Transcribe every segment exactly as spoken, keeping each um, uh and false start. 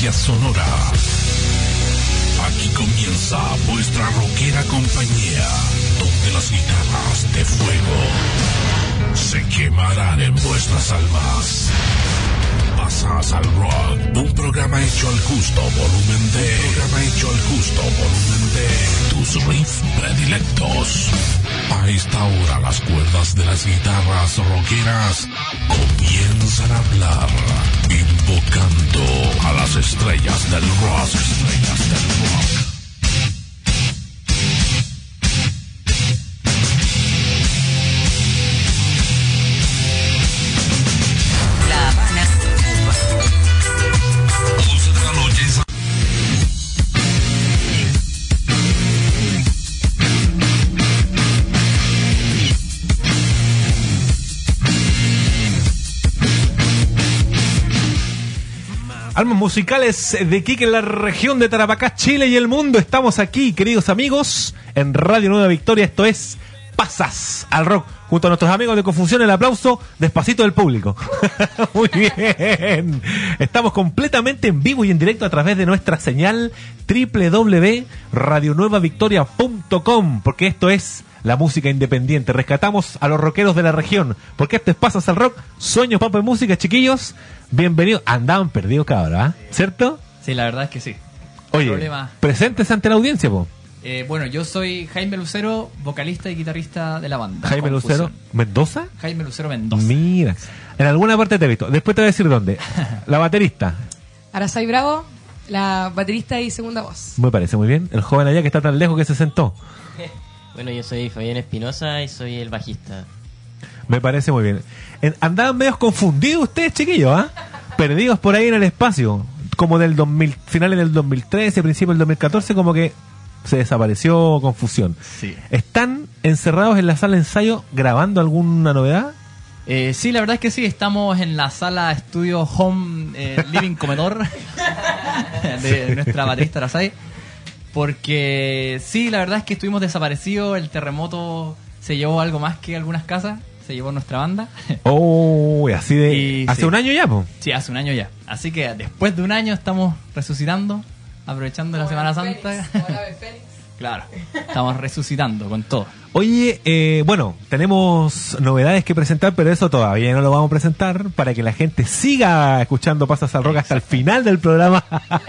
experiencia sonora. Aquí comienza vuestra rockera compañía, donde las guitarras de fuego se quemarán en vuestras almas. Pasas al Rock, un programa hecho al justo volumen de, un programa hecho al justo volumen de tus riffs predilectos. A esta hora las cuerdas de las guitarras rockeras comienzan a hablar, invocando a las estrellas del rock, estrellas del rock. Almas musicales de Quique en la región de Tarapacá, Chile y el mundo. Estamos aquí, queridos amigos, en Radio Nueva Victoria. Esto es Pasas al Rock, junto a nuestros amigos de Confusión. El aplauso despacito del público. Muy bien. Estamos completamente en vivo y en directo a través de nuestra señal doble u doble u doble u punto radio nueva victoria punto com, porque esto es la música independiente. Rescatamos a los rockeros de la región, porque esto es Pasas al Rock, sueños, papa y música, chiquillos. Bienvenidos. Andaban perdidos, cabra, ¿eh? ¿Cierto? Sí, la verdad es que sí. Oye, problema. Presentes ante la audiencia, po. Eh, bueno, yo soy Jaime Lucero, vocalista y guitarrista de la banda. Jaime Confusión. Lucero, ¿Mendoza? Jaime Lucero Mendoza. Mira, en alguna parte te he visto. Después te voy a decir dónde. La baterista. Aracay Bravo, la baterista y segunda voz. Me parece muy bien. El joven allá que está tan lejos que se sentó. Bueno, yo soy Fabián Espinosa y soy el bajista. Me parece muy bien. En, andaban medios confundidos ustedes, chiquillos, ¿ah? ¿eh? Perdidos por ahí en el espacio. Como del dos mil, finales del dos mil trece, principios del dos mil catorce, como que se desapareció Confusión. Sí. ¿Están encerrados en la sala de ensayo grabando alguna novedad? Eh, sí, la verdad es que sí. Estamos en la sala estudio home eh, living comedor de nuestra baterista Aracay. Porque sí, la verdad es que estuvimos desaparecidos. El terremoto se llevó algo más que algunas casas. Se llevó nuestra banda. Oh, así de... Y, ¿Hace sí. un año ya, po? Sí, hace un año ya. Así que después de un año estamos resucitando, aprovechando la Semana Santa. Claro, estamos resucitando con todo. Oye, eh, bueno, tenemos novedades que presentar, pero eso todavía no lo vamos a presentar para que la gente siga escuchando Pasas al Rock hasta el final del programa.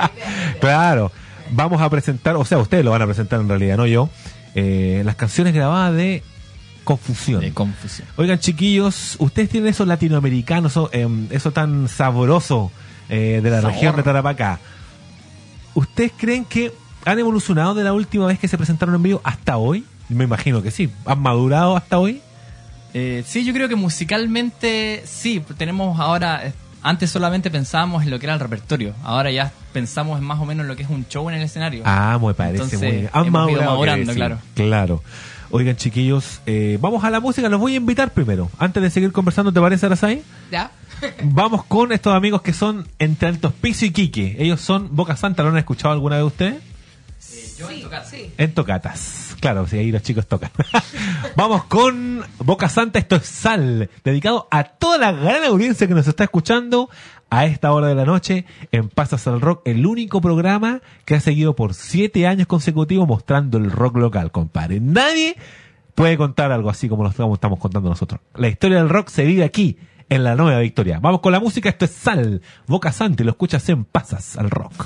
Claro, vamos a presentar, o sea, ustedes lo van a presentar en realidad, no yo, eh, las canciones grabadas de Confusión. De Confusión. Oigan, chiquillos, ustedes tienen eso latinoamericano, eso, eh, eso tan sabroso eh, de la Sabor. región de Tarapacá. ¿Ustedes creen que han evolucionado de la última vez que se presentaron en vivo hasta hoy? Me imagino que sí. ¿Han madurado hasta hoy? Eh, sí, yo creo que musicalmente sí. Tenemos ahora... eh, Antes solamente pensábamos en lo que era el repertorio. Ahora ya pensamos en más o menos lo que es un show en el escenario. Ah, me parece Entonces, muy bien. Han hemos ido madurado, madurando, quiere claro. decir. Claro. Oigan, chiquillos, eh, vamos a la música. Los voy a invitar primero. Antes de seguir conversando, ¿te parece, Aracay? ¿Ya? Vamos con estos amigos que son entre Alto Hospicio y Quique. Ellos son Boca Santa. ¿Lo han escuchado alguna vez ustedes? Eh, yo en tocar. Sí. En tocatas. Claro, si ahí los chicos tocan. Vamos con Boca Santa, esto es Sal, dedicado a toda la gran audiencia que nos está escuchando a esta hora de la noche en Pasas al Rock, el único programa que ha seguido por siete años consecutivos mostrando el rock local, compadre. Nadie puede contar algo así como lo estamos, estamos contando nosotros. La historia del rock se vive aquí, en la Nueva Victoria. Vamos con la música, esto es Sal, Boca Santa, y lo escuchas en Pasas al Rock.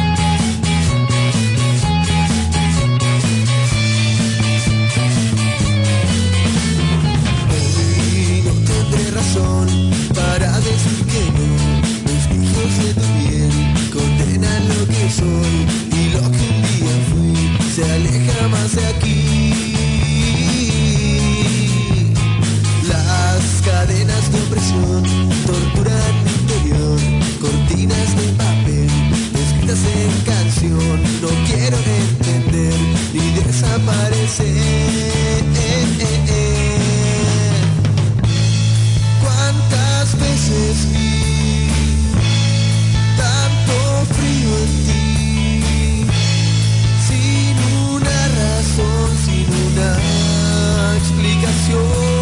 Thank veces vi tanto frío en ti, sin una razón, sin una explicación.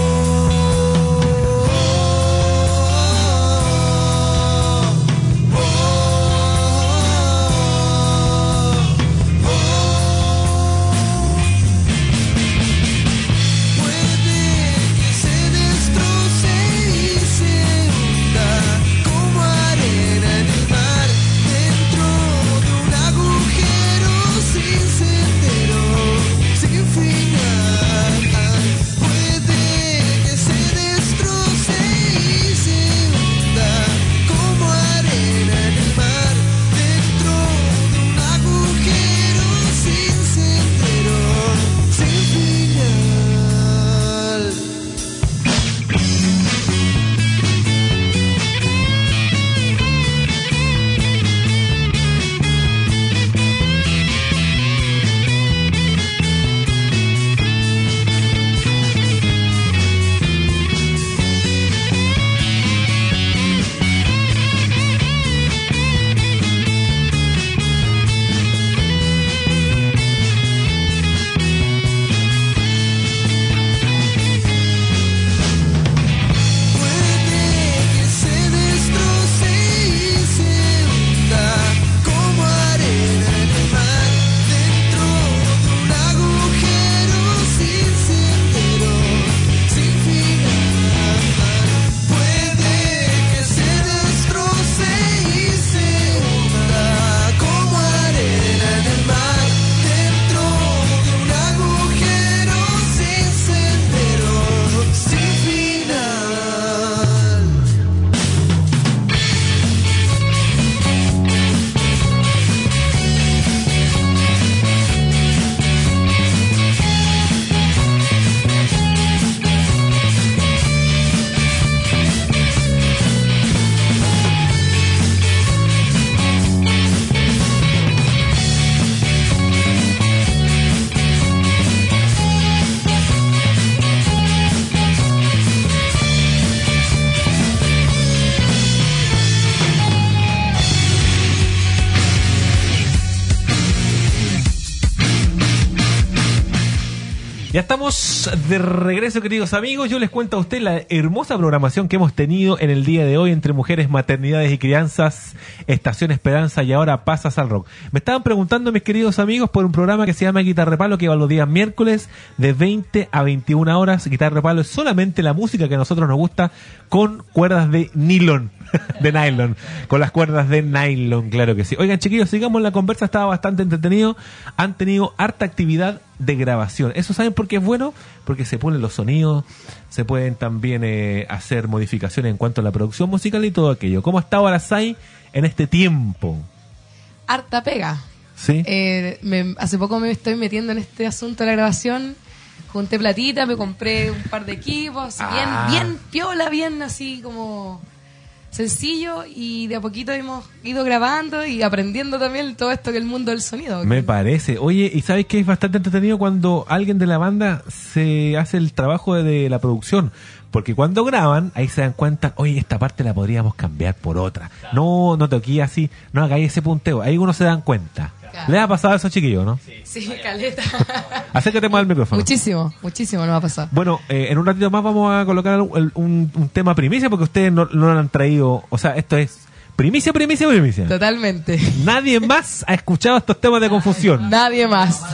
Ya estamos de regreso, queridos amigos. Yo les cuento a usted la hermosa programación que hemos tenido en el día de hoy entre mujeres, maternidades y crianzas, Estación Esperanza y ahora Pasas al Rock. Me estaban preguntando, mis queridos amigos, por un programa que se llama Guitarra de Palo, que va los días miércoles de veinte a veintiuna horas. Guitarra de Palo es solamente la música que a nosotros nos gusta con cuerdas de nylon. De nylon, con las cuerdas de nylon, claro que sí. Oigan, chiquillos, sigamos la conversa, estaba bastante entretenido. Han tenido harta actividad de grabación. ¿Eso saben por qué es bueno? Porque se ponen los sonidos, se pueden también eh, hacer modificaciones en cuanto a la producción musical y todo aquello. ¿Cómo ha estado Arasai en este tiempo? Harta pega. ¿Sí? Eh, me, hace poco me estoy metiendo en este asunto de la grabación. Junté platita, me compré un par de equipos, Ah. bien, bien piola, bien así como sencillo, y de a poquito hemos ido grabando y aprendiendo también todo esto que es el mundo del sonido. Me parece. Oye, ¿y sabes que es bastante entretenido cuando alguien de la banda se hace el trabajo de, de la producción? Porque cuando graban, ahí se dan cuenta, oye, esta parte la podríamos cambiar por otra. Claro. No, no toqué así, no hagáis ese punteo. Ahí uno se dan cuenta. Claro. ¿Le ha pasado a esos chiquillos, no? Sí, sí, caleta. Acércate más al micrófono. Muchísimo, muchísimo nos ha pasado. Bueno, eh, en un ratito más vamos a colocar un, un, un tema primicia, porque ustedes no, no lo han traído. O sea, esto es primicia, primicia, primicia. Totalmente. Nadie más ha escuchado estos temas de confusión. Nadie más.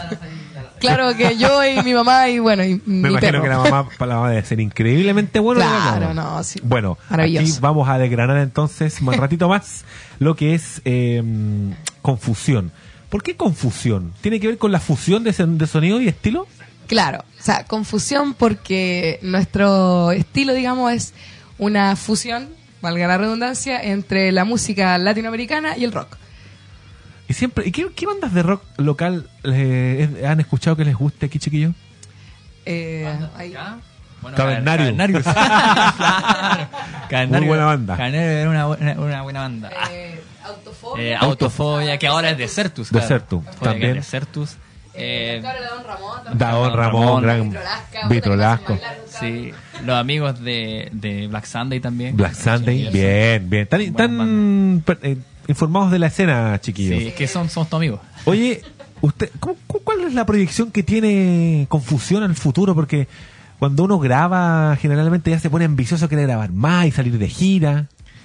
Claro que yo y mi mamá y bueno, y me mi imagino perro. que la mamá, la mamá debe ser increíblemente bueno. Claro, no, sí. Bueno, maravilloso. Aquí vamos a desgranar entonces un ratito más lo que es eh, confusión. ¿Por qué confusión? ¿Tiene que ver con la fusión de, de sonido y estilo? Claro, o sea, confusión porque nuestro estilo, digamos, es una fusión, valga la redundancia, entre la música latinoamericana y el rock. ¿Y siempre y qué, qué bandas de rock local eh, han escuchado que les guste aquí, chiquillos? Eh, ahí. Bueno, Cavernario. Cavernarius. Claro. Muy buena banda. Cavernario era una, buena- una buena banda. Eh, Autofobia. Eh, Autofobia, que ahora es Desertus. Desertus, Claro. también. Desertus. Eh, Cabra de Don Ramón. también. Daón Ramón, Ramón, gran Vitrolasca, Vitrolasco. puta, que me hacen bailar, sí, los amigos de, de Black Sunday también. Black Sunday, Sí, bien, bien. Están, Buenas están per- eh, informados de la escena, chiquillos. Sí, es que son, somos tus amigos. Oye, usted, ¿cómo- cu- ¿cuál es la proyección que tiene Confusión al futuro? Porque cuando uno graba, generalmente ya se pone ambicioso, quiere grabar más y salir de gira.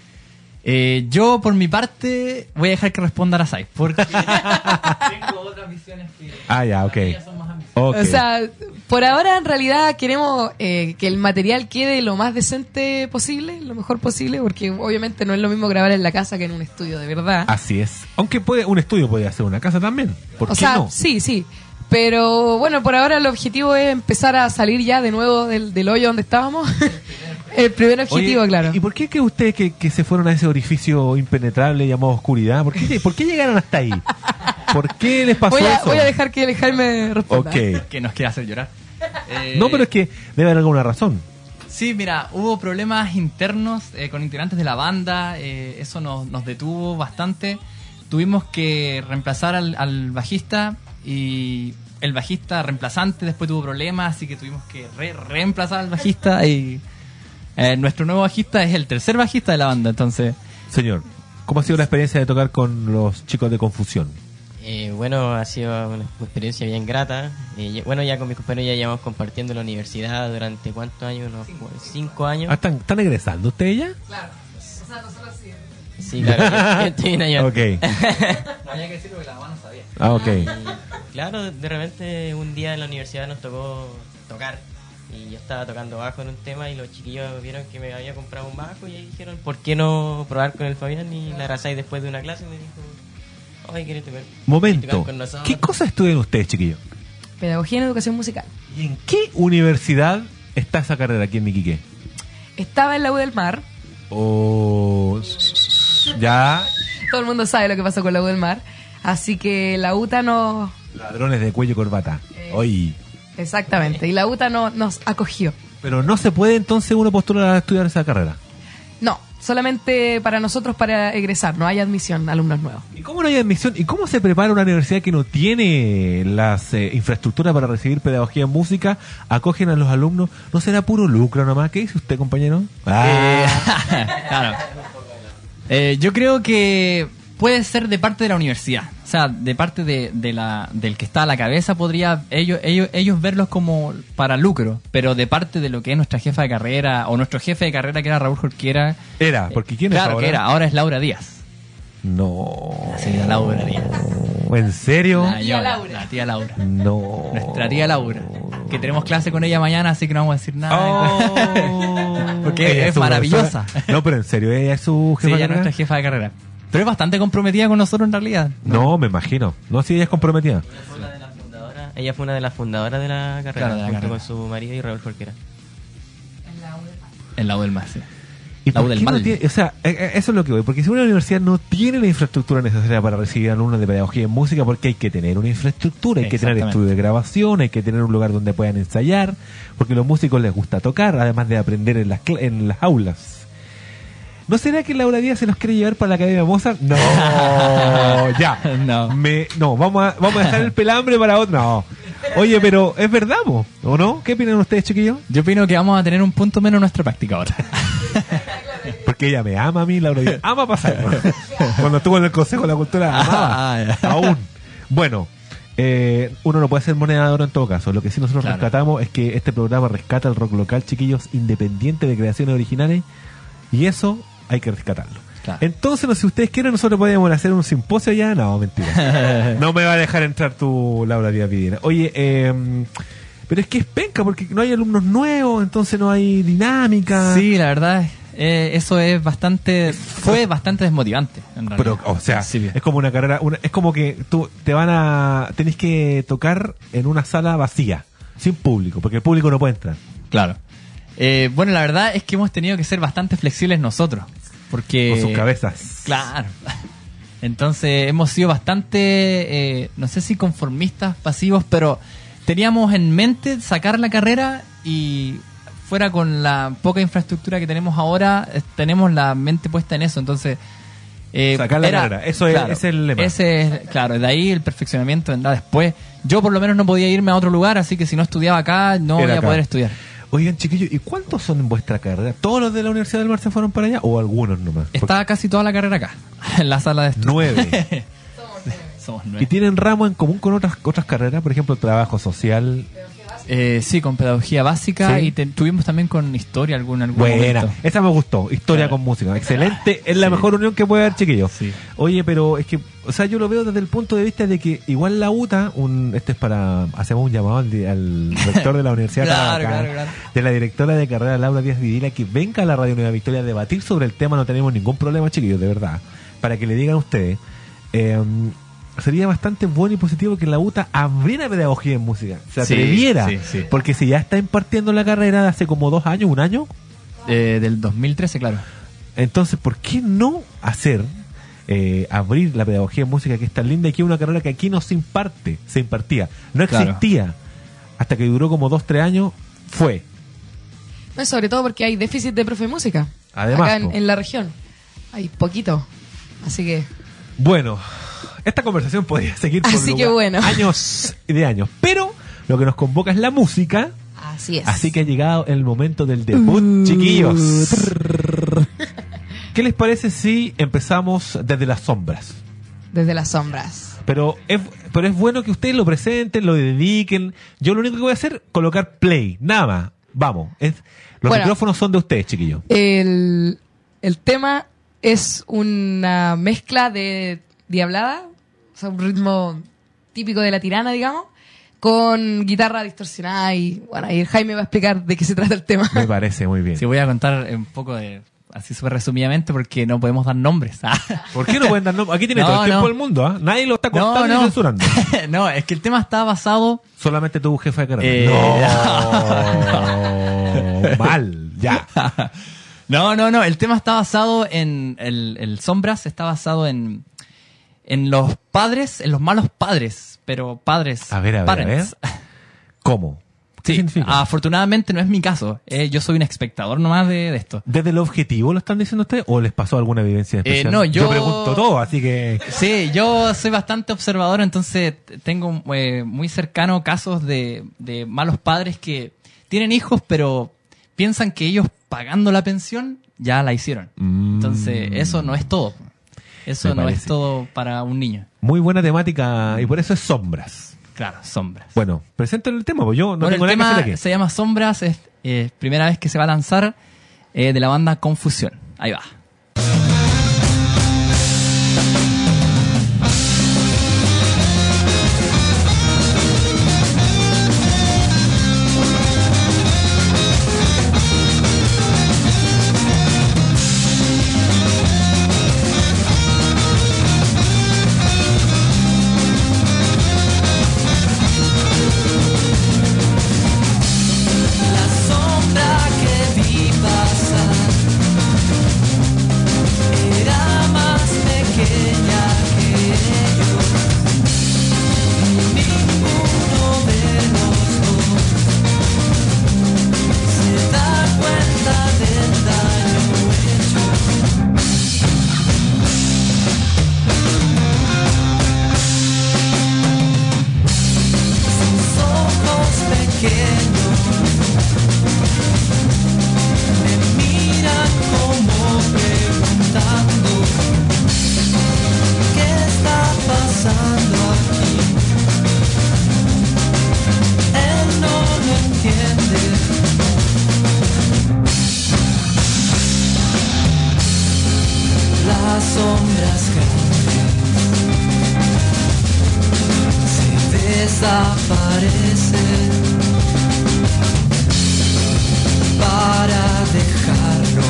Eh, yo, por mi parte, voy a dejar que responda a Sai, porque tengo otras visiones que Ah, ya, ok. ellas son más ambiciosas. Ok. O sea, por ahora en realidad queremos eh, que el material quede lo más decente posible, lo mejor posible, porque obviamente no es lo mismo grabar en la casa que en un estudio de verdad. Así es. Aunque puede, un estudio puede hacer una casa también. ¿Por o qué sea, no? sí, sí. Pero bueno, por ahora el objetivo es empezar a salir ya de nuevo del, del hoyo donde estábamos. El primer objetivo, Oye, claro. ¿y por qué que ustedes que, que se fueron a ese orificio impenetrable llamado oscuridad? ¿Por qué, ¿Por qué llegaron hasta ahí? ¿Por qué les pasó Voy a, eso? voy a dejar que el Jaime responda. Ok. Que nos quiere hacer llorar. Eh, No, pero es que debe haber alguna razón. Sí, mira, hubo problemas internos eh, con integrantes de la banda, eh, eso nos, nos detuvo bastante. Tuvimos que reemplazar al, al bajista y el bajista reemplazante después tuvo problemas, así que tuvimos que re- reemplazar al bajista y eh, nuestro nuevo bajista es el tercer bajista de la banda, entonces... Señor, ¿cómo ha sido la experiencia de tocar con los chicos de Confusión? Eh, bueno, ha sido una experiencia bien grata. Eh, ya- bueno, ya con mis compañeros ya llevamos compartiendo la universidad durante ¿cuántos años? Unos cu- cinco años. Ah, ¿están, ¿Están egresando ustedes ya? Claro. O sea, nosotros sí. Sí, claro, yo- yo estoy bien allá. Ok. No había que decirlo porque la banda no sabía. Ah, ok. Y, claro, de repente un día en la universidad nos tocó tocar y yo estaba tocando bajo en un tema y los chiquillos vieron que me había comprado un bajo y ahí dijeron, ¿por qué no probar con el Fabián? Y la Arasai después de una clase me dijo, ay, ¿querés tocar? ¿Querés Momento. tocar con nosotros? ¿Qué cosa estudian ustedes, chiquillos? Pedagogía en educación musical. ¿Y en qué universidad está esa carrera aquí en Iquique? Estaba en la U del Mar. O... Ya... Todo el mundo sabe lo que pasó con la U del Mar. Así que la UTA no... Ladrones de cuello y corbata. Eh. Oye. Exactamente. Y la UTA no, nos acogió. Pero no se puede entonces uno postular a estudiar esa carrera. No, solamente para nosotros para egresar. No hay admisión a alumnos nuevos. ¿Y cómo no hay admisión? ¿Y cómo se prepara una universidad que no tiene las eh, infraestructuras para recibir pedagogía en música? Acogen a los alumnos. ¿No será puro lucro nomás? ¿Qué dice usted, compañero? Eh, claro. Eh, yo creo que puede ser de parte de la universidad. O sea, de parte de, de la, del que está a la cabeza podría ellos, ellos, ellos verlos como para lucro. Pero de parte de lo que es nuestra jefa de carrera o nuestro jefe de carrera que era Raúl Jorquera. Era, porque ¿quién es Claro ahora? que era, ahora es Laura Díaz. No. La señora Laura Díaz. ¿En serio? La, tía señora, Laura. la tía Laura. No. Nuestra tía Laura. Que tenemos clase con ella mañana, así que no vamos a decir nada. Oh. Porque Ella es su maravillosa. profesora. No, pero en serio, ella es su Sí, jefa de ella es carrera? nuestra jefa de carrera. Pero es bastante comprometida con nosotros en realidad. No, me imagino. No, si ella es comprometida. Fue una de las fundadoras- Ella fue una de las fundadoras de la carrera, Claro, de la junto carrera. con su marido y Raúl Jorquera. En la U del Mar, sí. ¿Y La por U del qué no mal. tiene- o sea, eh, eh, eso es lo que voy. Porque si una universidad no tiene la infraestructura necesaria para recibir alumnos de pedagogía en música, porque hay que tener una infraestructura, hay que tener Exactamente. estudio de grabación, hay que tener un lugar donde puedan ensayar, porque a los músicos les gusta tocar, además de aprender en las, cl- en las aulas. ¿No será que Laura Díaz se nos quiere llevar para la Academia Mozart? No, ya. No. Me, no, vamos a, vamos a dejar el pelambre para otro. No. Oye, pero es verdad, po, ¿o no? ¿Qué opinan ustedes, chiquillos? Yo opino que vamos a tener un punto menos en nuestra práctica ahora. Porque ella me ama a mí, Laura Díaz. Ama pasar. Cuando estuvo en el Consejo de la Cultura, amaba. Ah, ya. Aún. Bueno, eh, uno no puede ser moneda de oro en todo caso. Lo que sí nosotros Claro. rescatamos es que este programa rescata el rock local, chiquillos, independiente de creaciones originales. Y eso hay que rescatarlo. Claro. Entonces, no sé si ustedes quieren, nosotros podríamos hacer un simposio allá. No, mentira. No me va a dejar entrar tu Laura Díaz Videna. Oye, eh, pero es que es penca porque no hay alumnos nuevos, entonces no hay dinámica. Sí, la verdad, eh, eso es bastante, fue bastante desmotivante. En realidad. Pero, o sea, Sí, bien. es como una carrera, una- es como que tú te van a, tenés que tocar en una sala vacía, sin público, porque el público no puede entrar. Claro. Eh, bueno, la verdad es que hemos tenido que ser bastante flexibles nosotros. Porque... Con sus cabezas. Claro. Entonces hemos sido bastante, eh, no sé si conformistas, pasivos, pero teníamos en mente sacar la carrera y fuera con la poca infraestructura que tenemos ahora, eh, tenemos la mente puesta en eso. Entonces Eh, Sacar la carrera, eso es- ese es el lema. Ese es, claro, de ahí el perfeccionamiento vendrá después. Yo por lo menos no podía irme a otro lugar, así que si no estudiaba acá, no Era iba a acá. poder estudiar. Oigan, chiquillos, ¿y cuántos son en vuestra carrera? ¿Todos los de la Universidad del Mar se fueron para allá o algunos nomás? Porque Estaba casi toda la carrera acá, en la sala de estudio. nueve. Somos ¿Y nueve. tienen ramo en común con otras otras carreras? Por ejemplo, trabajo social. Eh, sí, con pedagogía básica Sí. y te- tuvimos también con historia algún, algún Buena, momento. esa me gustó, historia Claro. con música, excelente, es la Sí. mejor unión que puede haber, chiquillos. Sí. Oye, pero es que, o sea, yo lo veo desde el punto de vista de que igual la UTA, un, este es para, hacemos un llamado al, di- al rector de la Universidad de Claro, Tarapacá, claro, claro. de la directora de carrera Laura Díaz Vidila, que venga a la Radio Nueva Victoria a debatir sobre el tema, no tenemos ningún problema, chiquillos, de verdad, para que le digan a ustedes. Eh, sería bastante bueno y positivo que la UTA abriera pedagogía en música, se Sí, atreviera, sí, sí. porque si ya está impartiendo la carrera de hace como dos años, un año, Eh, del dos mil trece, claro. entonces, ¿por qué no hacer, eh, abrir la pedagogía en música que es tan linda y que es una carrera que aquí no se imparte, se impartía, no Claro. existía, hasta que duró como dos, tres años, fue. No, sobre todo porque hay déficit de profe de música. Además, Acá en, po. en la región. Hay poquito. Así que. Bueno, esta conversación podría seguir por Así que lugar- bueno. años y de años, pero lo que nos convoca es la música, Así es. así que ha llegado el momento del debut, chiquillos. ¿Qué les parece si empezamos desde las sombras? Desde las sombras. Pero es, pero es bueno que ustedes lo presenten, lo dediquen. Yo lo único que voy a hacer es colocar play, nada más. Vamos, es, los Bueno. micrófonos son de ustedes, chiquillos. El, el tema es una mezcla de diablada, o sea, un ritmo típico de la tirana, digamos, con guitarra distorsionada y bueno, ahí el Jaime va a explicar de qué se trata el tema. Me parece muy bien. Sí, voy a contar un poco de, así súper resumidamente, porque no podemos dar nombres. ¿Por qué no pueden dar nombre? Aquí tiene No, todo el tiempo no. del mundo, ¿ah? Nadie lo está No, contando no. ni censurando. No, es que el tema está basado... Solamente tu jefe de carrera. Eh, no. Mal, ya. No, no, no. El tema está basado en. El, el Sombras está basado en. En los padres, en los malos padres. Pero padres. A ver, a ver, parents. a ver. ¿Cómo? ¿Qué Sí, significa? afortunadamente no es mi caso. Eh, yo soy un espectador nomás de, de esto. ¿Desde el objetivo lo están diciendo ustedes o les pasó alguna vivencia especial? Eh, no, yo- pregunto todo, así que... Sí, yo soy bastante observador, entonces t- tengo eh, muy cercano casos de, de malos padres que tienen hijos, pero piensan que ellos pagando la pensión ya la hicieron. Mm. Entonces, eso no es todo. Eso Me no parece. es todo para un niño. Muy buena temática y por eso es sombras. Claro, sombras. Bueno, presenten el tema, pues yo no Bueno, tengo el nada que tema hacer aquí. se llama Sombras, es eh, primera vez que se va a lanzar eh, de la banda Confusión. Ahí va. La sombra que vi pasar era más pequeña que ellos. Ninguno de los dos se da cuenta del daño hecho. Sus ojos pequeños me miran como preguntando ¿qué está pasando aquí? Él no lo entiende. Las sombras grandes se desaparecen para dejarlo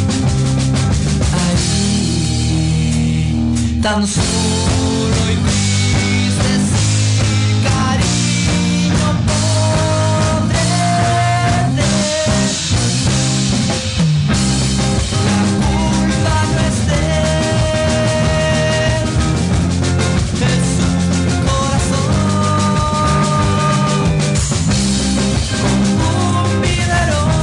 ahí, tan solo y triste sin cariño podré ver. La culpa no es de él, es su corazón. Como un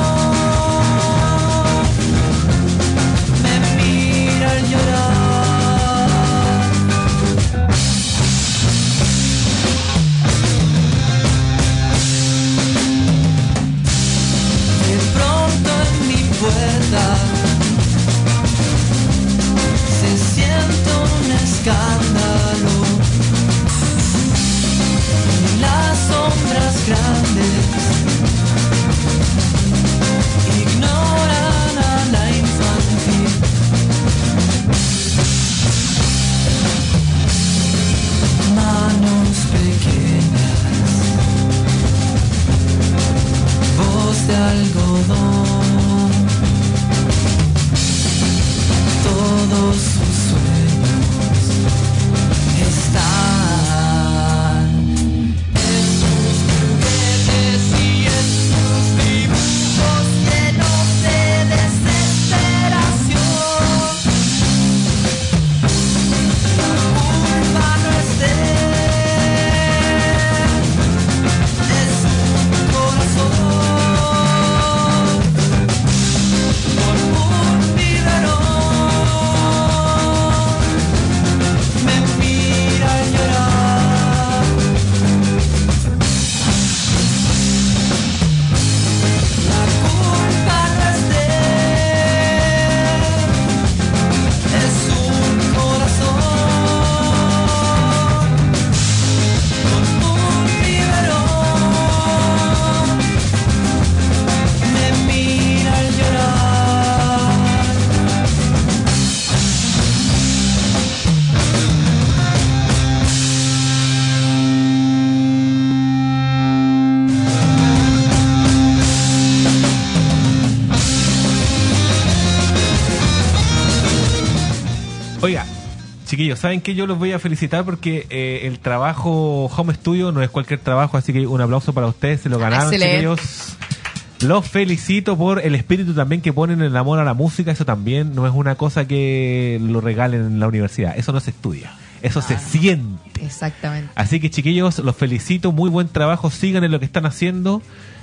biberón me mira al llorar. Oiga, chiquillos, ¿saben qué? Yo los voy a felicitar porque eh, el trabajo Home Studio no es cualquier trabajo, así que un aplauso para ustedes, se lo ganaron, Excelente. chiquillos. Los felicito por el espíritu también que ponen en el amor a la música. Eso también no es una cosa que lo regalen en la universidad. Eso no se estudia. Eso se siente. Exactamente. Así que, chiquillos, los felicito. Muy buen trabajo. Sigan en lo que están haciendo.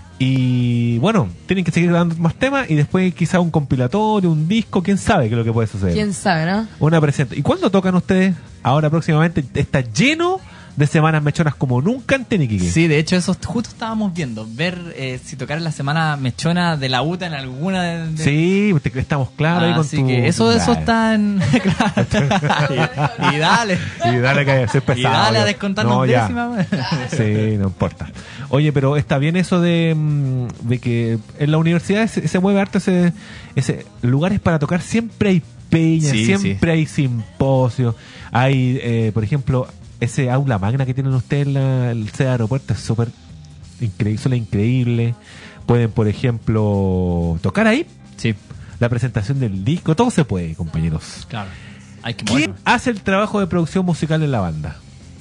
Y bueno, tienen que seguir dando más temas. Y después quizá un compilatorio, un disco. ¿Quién sabe qué es lo que puede suceder? ¿Quién sabe, no? Una presentación. ¿Y cuándo tocan ustedes? Ahora próximamente está lleno de semanas mechonas como nunca antes, ni Kike. Sí, de hecho eso justo estábamos viendo, ver eh, si tocar en la semana mechona de la U T A en alguna de... de- Sí, te- estamos claros ahí con Así tu... que eso, eso Claro. está en... claro. y, y dale. Y dale que ser pesado. Y dale a yo. descontarnos No, ya. décimas. Sí, no importa. Oye, pero está bien eso de, mm, de que en la universidad se, se mueve harto ese, ese lugares para tocar. Siempre hay peñas, Sí, siempre hay simposios. Hay, eh, por ejemplo, ese aula magna que tienen ustedes en la, el C E Aeropuerto es súper increíble, suena increíble. Pueden, por ejemplo, tocar ahí. Sí, La presentación del disco, todo se puede, compañeros. claro. Hay que ¿Quién mover. hace el trabajo de producción musical en la banda?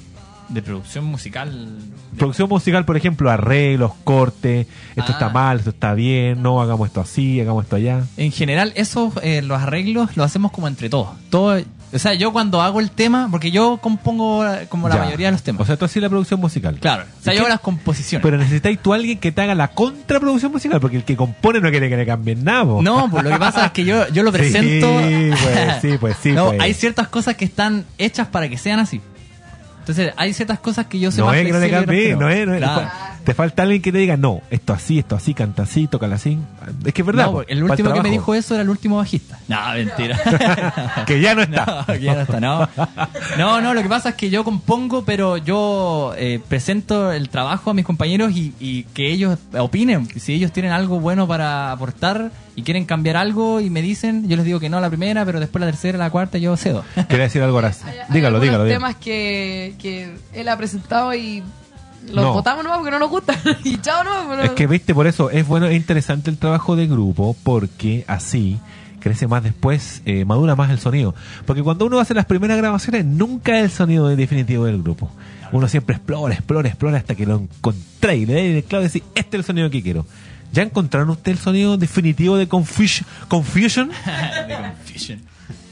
De producción musical. de- Producción musical, por ejemplo, arreglos, cortes, esto Ah. está mal, esto está bien, no, hagamos esto así, hagamos esto allá. En general, esos, eh, los arreglos los hacemos como entre todos. Todo, o sea, yo cuando hago el tema, porque yo compongo eh, como la Ya. mayoría de los temas. O sea, tú haces la producción musical. Claro. O sea, ¿Y yo hago qué? las composiciones. Pero necesitáis tú a alguien que te haga la contraproducción musical, porque el que compone no quiere que le cambien nada. po. No, pues lo que pasa es que yo, yo lo Sí, presento. pues, sí, pues, sí, No, pues. hay ciertas cosas que están hechas para que sean así. Entonces, hay ciertas cosas que yo soy No más es que no le flexible y otras que cambien, no es, no es. Claro. fa- Te falta alguien que te diga, no, esto así, esto así, canta así, tócala así. Es que es verdad. No, po, el para último que me trabajo. dijo eso era el último bajista. No, mentira. Que ya no está. No, que ya no está, no. No, no, lo que pasa es que yo compongo, pero yo eh, presento el trabajo a mis compañeros y, y que ellos opinen. Si ellos tienen algo bueno para aportar y quieren cambiar algo y me dicen, yo les digo que no a la primera, pero después la tercera, la cuarta, yo cedo. Quería decir algo ahora. Hay- hay Dígalo, algunos dígalo. dígalo. temas que, que él ha presentado y los No. votamos nomás porque no nos gustan. Y chao nomás. pero- Es que, viste, por eso es bueno, es interesante el trabajo de grupo, porque así crece más después, eh, madura más el sonido. Porque cuando uno hace las primeras grabaciones, nunca es el sonido definitivo del grupo. Uno siempre explora, explora, explora hasta que lo encontré y le da el clavo y decir, este es el sonido que quiero. ¿Ya encontraron ustedes el sonido definitivo de Confusion? Confusion? De Confusion.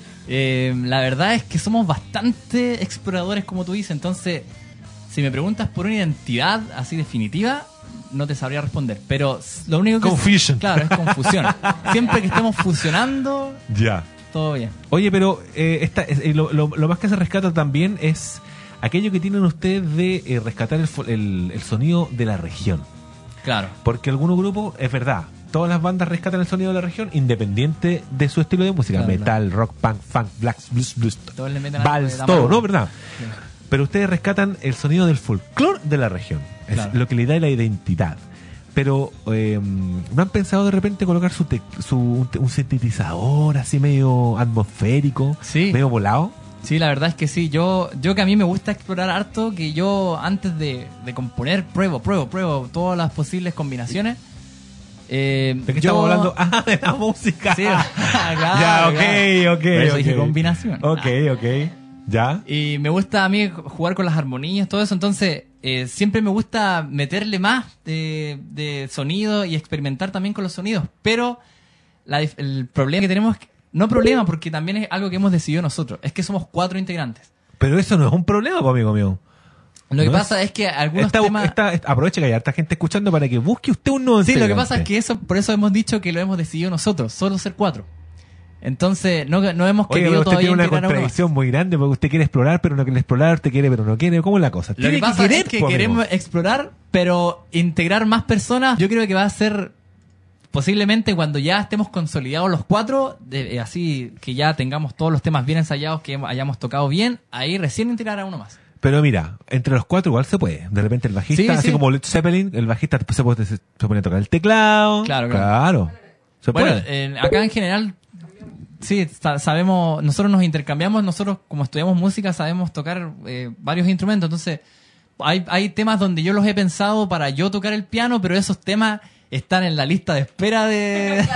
Eh, la verdad es que somos bastante exploradores, como tú dices. Entonces, si me preguntas por una identidad así definitiva, no te sabría responder. Pero s- lo único que. Confusion. Claro, es confusión. Siempre que estemos fusionando, Ya. todo bien. Oye, pero eh, esta, es- eh, lo, lo- lo más que se rescata también es aquello que tienen ustedes de eh, rescatar el, fo- el- el sonido de la región. Claro. Porque algunos grupos, es verdad, todas las bandas rescatan el sonido de la región independiente de su estilo de música. Claro, Metal, rock, punk, funk, black, blues, blues, Todos le meten algo vals, de todo, Tamargo. ¿no? ¿Verdad? Pero ustedes rescatan el sonido del folclore de la región. Es Claro. lo que le da la identidad. Pero, eh, ¿no han pensado de repente colocar su, tec- su un, un sintetizador así medio atmosférico, Sí. medio volado? Sí, la verdad es que sí. Yo, yo que a mí me gusta explorar harto, que yo antes de, de componer pruebo, pruebo, pruebo todas las posibles combinaciones. Eh, ¿De qué yo- estamos hablando? Ah, de la música. Sí, claro, Ya, ok, claro. ok. Por eso ok. dije combinación. Ok, ok. ¿Ya? Y me gusta a mí jugar con las armonías, todo eso. Entonces, eh, siempre me gusta meterle más de, de sonido y experimentar también con los sonidos. Pero la dif- el problema que tenemos, es que- no problema, porque también es algo que hemos decidido nosotros, es que somos cuatro integrantes. Pero eso no es un problema, pues, amigo mío. Lo que ¿No es? pasa es que algunos Esta- temas... esta- esta- aproveche que hay harta gente escuchando para que busque usted un nuevo Sí, lo que integrante. pasa es que eso, por eso hemos dicho que lo hemos decidido nosotros, solo ser cuatro. Entonces, no, no hemos Oye, querido pero usted todavía tiene una integrar a uno más. contradicción muy grande porque usted quiere explorar, pero no quiere explorar, usted quiere, pero no quiere. ¿Cómo es la cosa? Lo Tiene que pasa querer, es que po, amigo. queremos explorar, pero integrar más personas, yo creo que va a ser posiblemente cuando ya estemos consolidados los cuatro, de- eh, así que ya tengamos todos los temas bien ensayados, que hayamos tocado bien, ahí recién integrar a uno más. Pero mira, entre los cuatro igual se puede. De repente el bajista, Sí, así sí. como Led Zeppelin, el bajista se pone, se pone a tocar el teclado. Claro, claro. Claro. Se Bueno, puede. en- acá en general, sí, sa- sabemos, nosotros nos intercambiamos, nosotros como estudiamos música sabemos tocar eh, varios instrumentos, entonces hay, hay temas donde yo los he pensado para yo tocar el piano, pero esos temas están en la lista de espera de,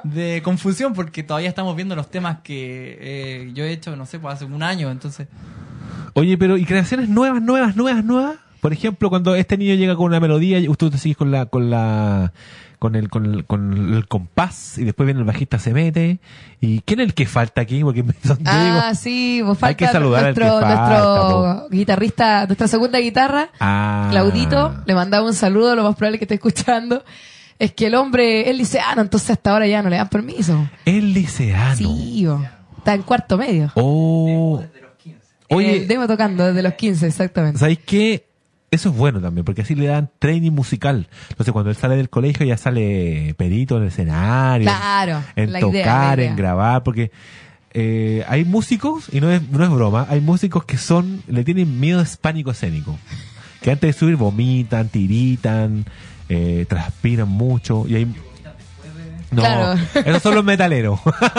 de confusión porque todavía estamos viendo los temas que eh, yo he hecho, no sé, pues hace un año, entonces... Oye, pero ¿y creaciones nuevas, nuevas, nuevas, nuevas? Por ejemplo, cuando este niño llega con una melodía, y usted te sigue con la, con la, con el, con el, con el compás, y después viene el bajista, se mete. ¿Y quién es el que falta aquí? Porque me son- yo Ah, digo, sí, pues falta hay que saludar al nuestro, que falta, nuestro guitarrista, nuestra segunda guitarra, ah, Claudito. Le mandaba un saludo, lo más probable que esté escuchando. Es que el hombre es liceano, entonces hasta ahora ya no le dan permiso. el liceano. Sí, bo. Está en cuarto medio. Oh. Oye, El demo tocando desde los quince, exactamente. ¿sabéis qué? Eso es bueno también, porque así le dan training musical. Entonces, cuando él sale del colegio, ya sale perito en el escenario. Claro, En la tocar, idea, la idea. en grabar, porque eh, hay músicos, y no es, no es broma, hay músicos que son, le tienen miedo, es pánico escénico. Que antes de subir vomitan, tiritan, eh, transpiran mucho, y hay... No, Claro. esos son los metaleros.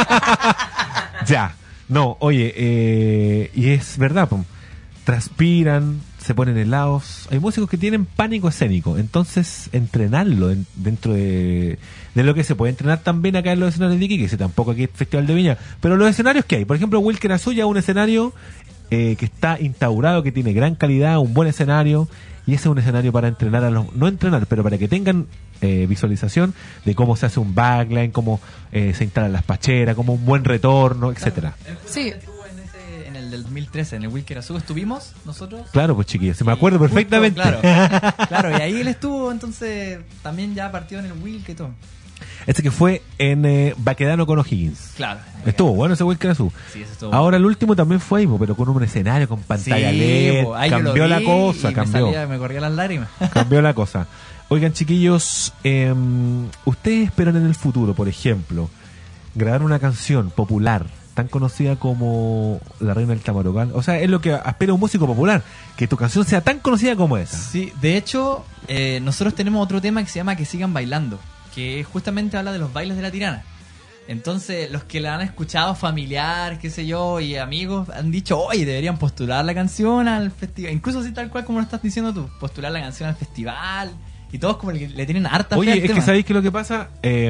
Ya. No, oye, eh, y es verdad, pum, transpiran, se ponen helados. Hay músicos que tienen pánico escénico, entonces entrenarlo en- dentro de, de lo que se puede entrenar también acá en los escenarios de Iquique, que tampoco aquí es Festival de Viña, pero los escenarios que hay, por ejemplo, Wilker Azuya, un escenario eh, que está instaurado, que tiene gran calidad, un buen escenario, y ese es un escenario para entrenar a los, no entrenar, pero para que tengan eh, visualización de cómo se hace un backline, cómo eh, se instalan las pacheras, cómo un buen retorno, etcétera. Sí. Estuvo en, ese- en el del dos mil trece, en el Wilker Azul, estuvimos nosotros. Claro, pues chiquillos, se me Y acuerdo justo, perfectamente. Claro, claro, y ahí él estuvo, entonces también ya partió en el Wilker y todo. Ese que fue en eh, Baquedano con O'Higgins. Claro. Estuvo bueno ese Wilker Azul. Sí, ese estuvo Ahora el último también fue ahí, po, pero con un escenario, con pantalla Sí, L E D. po, ahí yo lo Cambió la vi cosa, y cambió. Me, salía, me corría las lágrimas. Cambió la cosa. Oigan, chiquillos, eh, ¿ustedes esperan en el futuro, por ejemplo, grabar una canción popular tan conocida como La Reina del Tamarogal? O sea, es lo que espera un músico popular, que tu canción sea tan conocida como esa. Sí, de hecho, eh, nosotros tenemos otro tema que se llama Que Sigan Bailando, que justamente habla de los bailes de la tirana. Entonces, los que la han escuchado, familiares, qué sé yo, y amigos, han dicho, oye, deberían postular la canción al festival. Incluso así tal cual como lo estás diciendo tú, postular la canción al festival. Y todos como que le tienen harta fe Oye, al es que tema. sabéis que lo que pasa, eh,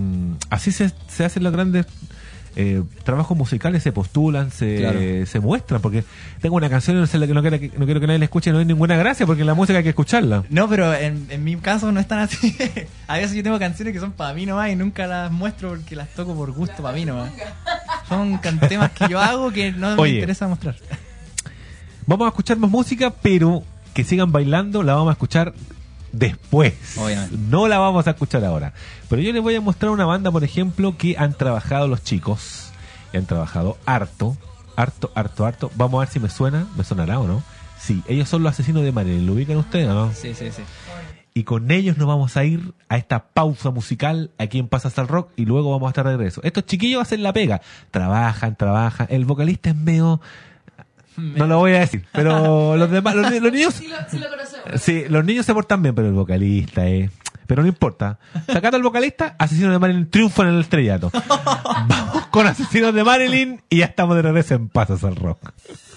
así se, se hacen los grandes eh, trabajos musicales, se postulan, se, Claro. se muestran, porque tengo una canción y no, sé la que no, quiero, que- no quiero que nadie la escuche, no hay ninguna gracia, porque la música hay que escucharla. No, pero en, en mi caso no es tan así. A veces yo tengo canciones que son para mí nomás y nunca las muestro porque las toco por gusto para mí nomás. Son can- temas que yo hago que no Oye. me interesa mostrar. Vamos a escuchar más música, pero que sigan bailando, la vamos a escuchar después. Obviamente. No la vamos a escuchar ahora. Pero yo les voy a mostrar una banda, por ejemplo, que han trabajado los chicos. Y han trabajado harto, harto, harto, harto. Vamos a ver si me suena, me sonará o no. Sí, ellos son los Asesinos de Marilyn. ¿Lo ubican ustedes o no? Sí, sí, sí. Y con ellos nos vamos a ir a esta pausa musical aquí en Pasas al Rock y luego vamos a estar de regreso. Estos chiquillos hacen la pega. Trabajan, trabajan. El vocalista es medio... No lo voy a decir, pero los demás, los, ni- los niños... Sí lo, sí lo conocemos. Sí, los niños se portan bien, pero el vocalista, eh. Pero no importa. Sacando al vocalista, Asesinos de Marilyn triunfan en el estrellato. Vamos con Asesinos de Marilyn y ya estamos de regreso en Pasas al Rock.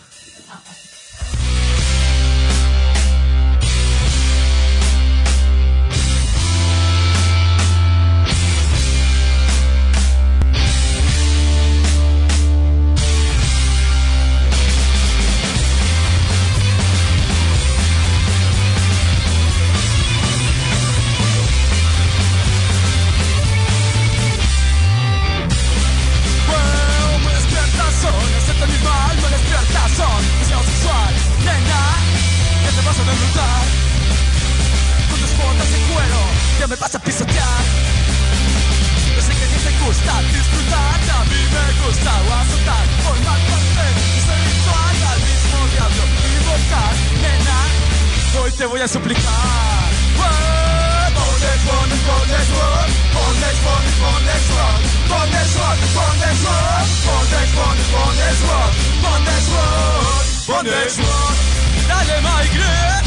Well, me despierta son, excepto animal, me despierta son, deseo sexual, nena, ¿qué te vas a desnudar? Con tus botas de cuero, ya me vas a pisotear. Yo sé que a ti te gusta disfrutar, a mí me gusta azotar, formar parte de ese ritual, al mismo diablo invocar, nena, hoy te voy a suplicar. Well, bondage, bondage, bondage, rock, bondage, bondage, bondage, rock, bondage, rock, bondage, rock, bondage, bondage, bondage, rock, bondage, rock, bondage, rock, dale, Mike.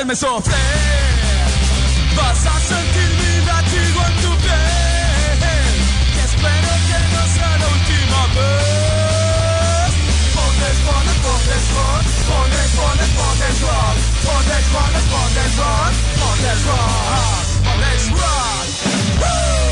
hacerme sufrir. Vas a sentir mi latigo en tu piel. Y espero que no sea la última vez. Pones, pones, pones rock. Pones, pones, pones rock. Pones, pones, pones rock. Pones rock. Pones rock. Woo!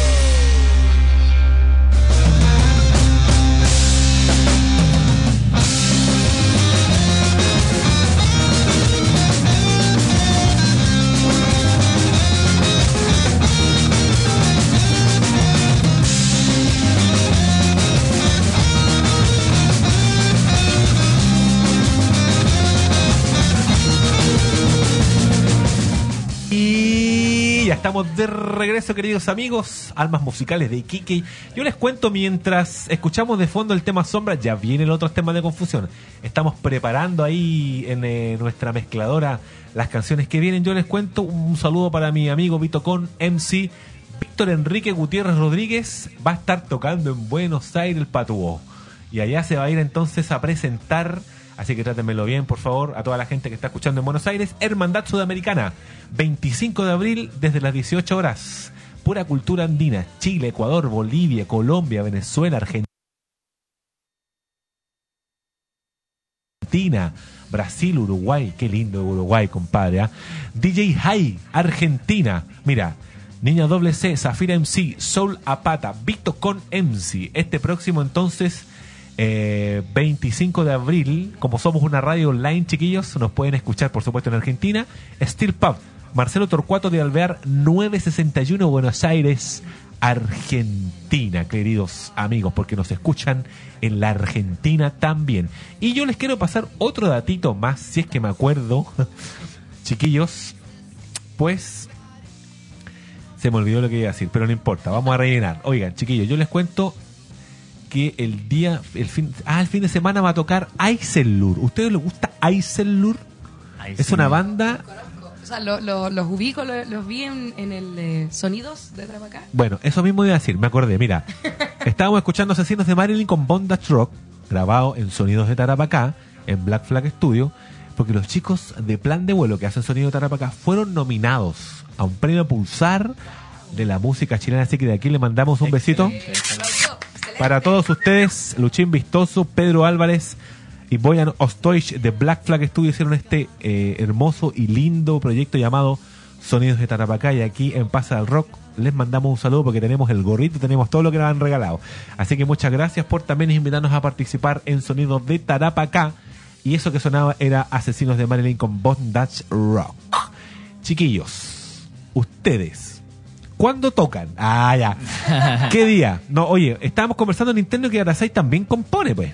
Y ya estamos de regreso, queridos amigos, almas musicales de Iquique. Yo les cuento, mientras escuchamos de fondo el tema Sombra, ya viene el otro tema de confusión. Estamos preparando ahí en eh, nuestra mezcladora las canciones que vienen. Yo les cuento un saludo para mi amigo Vito Con, M C Víctor Enrique Gutiérrez Rodríguez. Va a estar tocando en Buenos Aires el Patuó. Y allá se va a ir entonces a presentar... Así que trátenmelo bien, por favor, a toda la gente que está escuchando en Buenos Aires. Hermandad Sudamericana, veinticinco de abril, desde las dieciocho horas. Pura cultura andina. Chile, Ecuador, Bolivia, Colombia, Venezuela, Argentina, Brasil, Uruguay. Qué lindo Uruguay, compadre. ¿eh? D J High, Argentina. Mira, Niña Doble C, Zafira M C, Soul Apata, Vito Con M C. Este próximo, entonces... Eh, veinticinco de abril, como somos una radio online, chiquillos, nos pueden escuchar, por supuesto, en Argentina. Steel Pub, Marcelo Torcuato de Alvear, novecientos sesenta y uno, Buenos Aires, Argentina, queridos amigos, porque nos escuchan en la Argentina también. Y yo les quiero pasar otro datito más, si es que me acuerdo, chiquillos, pues se me olvidó lo que iba a decir, pero no importa, vamos a rellenar. Oigan, chiquillos, yo les cuento que el día, el fin, ah, el fin de semana va a tocar Eisenlur. ¿Ustedes les gusta Eisenlur? Es una banda... O sea, lo, lo, los ubico, lo, los vi en, en el eh, Sonidos de Tarapacá. Bueno, eso mismo iba a decir, me acordé. Mira, estábamos escuchando Asesinos de Marilyn con Bondage Rock, grabado en Sonidos de Tarapacá, en Black Flag Studio, porque los chicos de Plan de Vuelo que hacen Sonido de Tarapacá fueron nominados a un premio Pulsar de la música chilena. Así que de aquí le mandamos un besito para todos ustedes. Luchín Vistoso, Pedro Álvarez y Boyan Ostoich de Black Flag Studio hicieron este eh, hermoso y lindo proyecto llamado Sonidos de Tarapacá. Y aquí en Pasa del Rock les mandamos un saludo porque tenemos el gorrito, tenemos todo lo que nos han regalado. Así que muchas gracias por también invitarnos a participar en Sonidos de Tarapacá. Y eso que sonaba era Asesinos de Marilyn con Bondage Rock. Chiquillos, ustedes, ¿cuándo tocan? Ah, ya. ¿Qué día? No, oye, estábamos conversando en Nintendo que Arasai también compone, pues.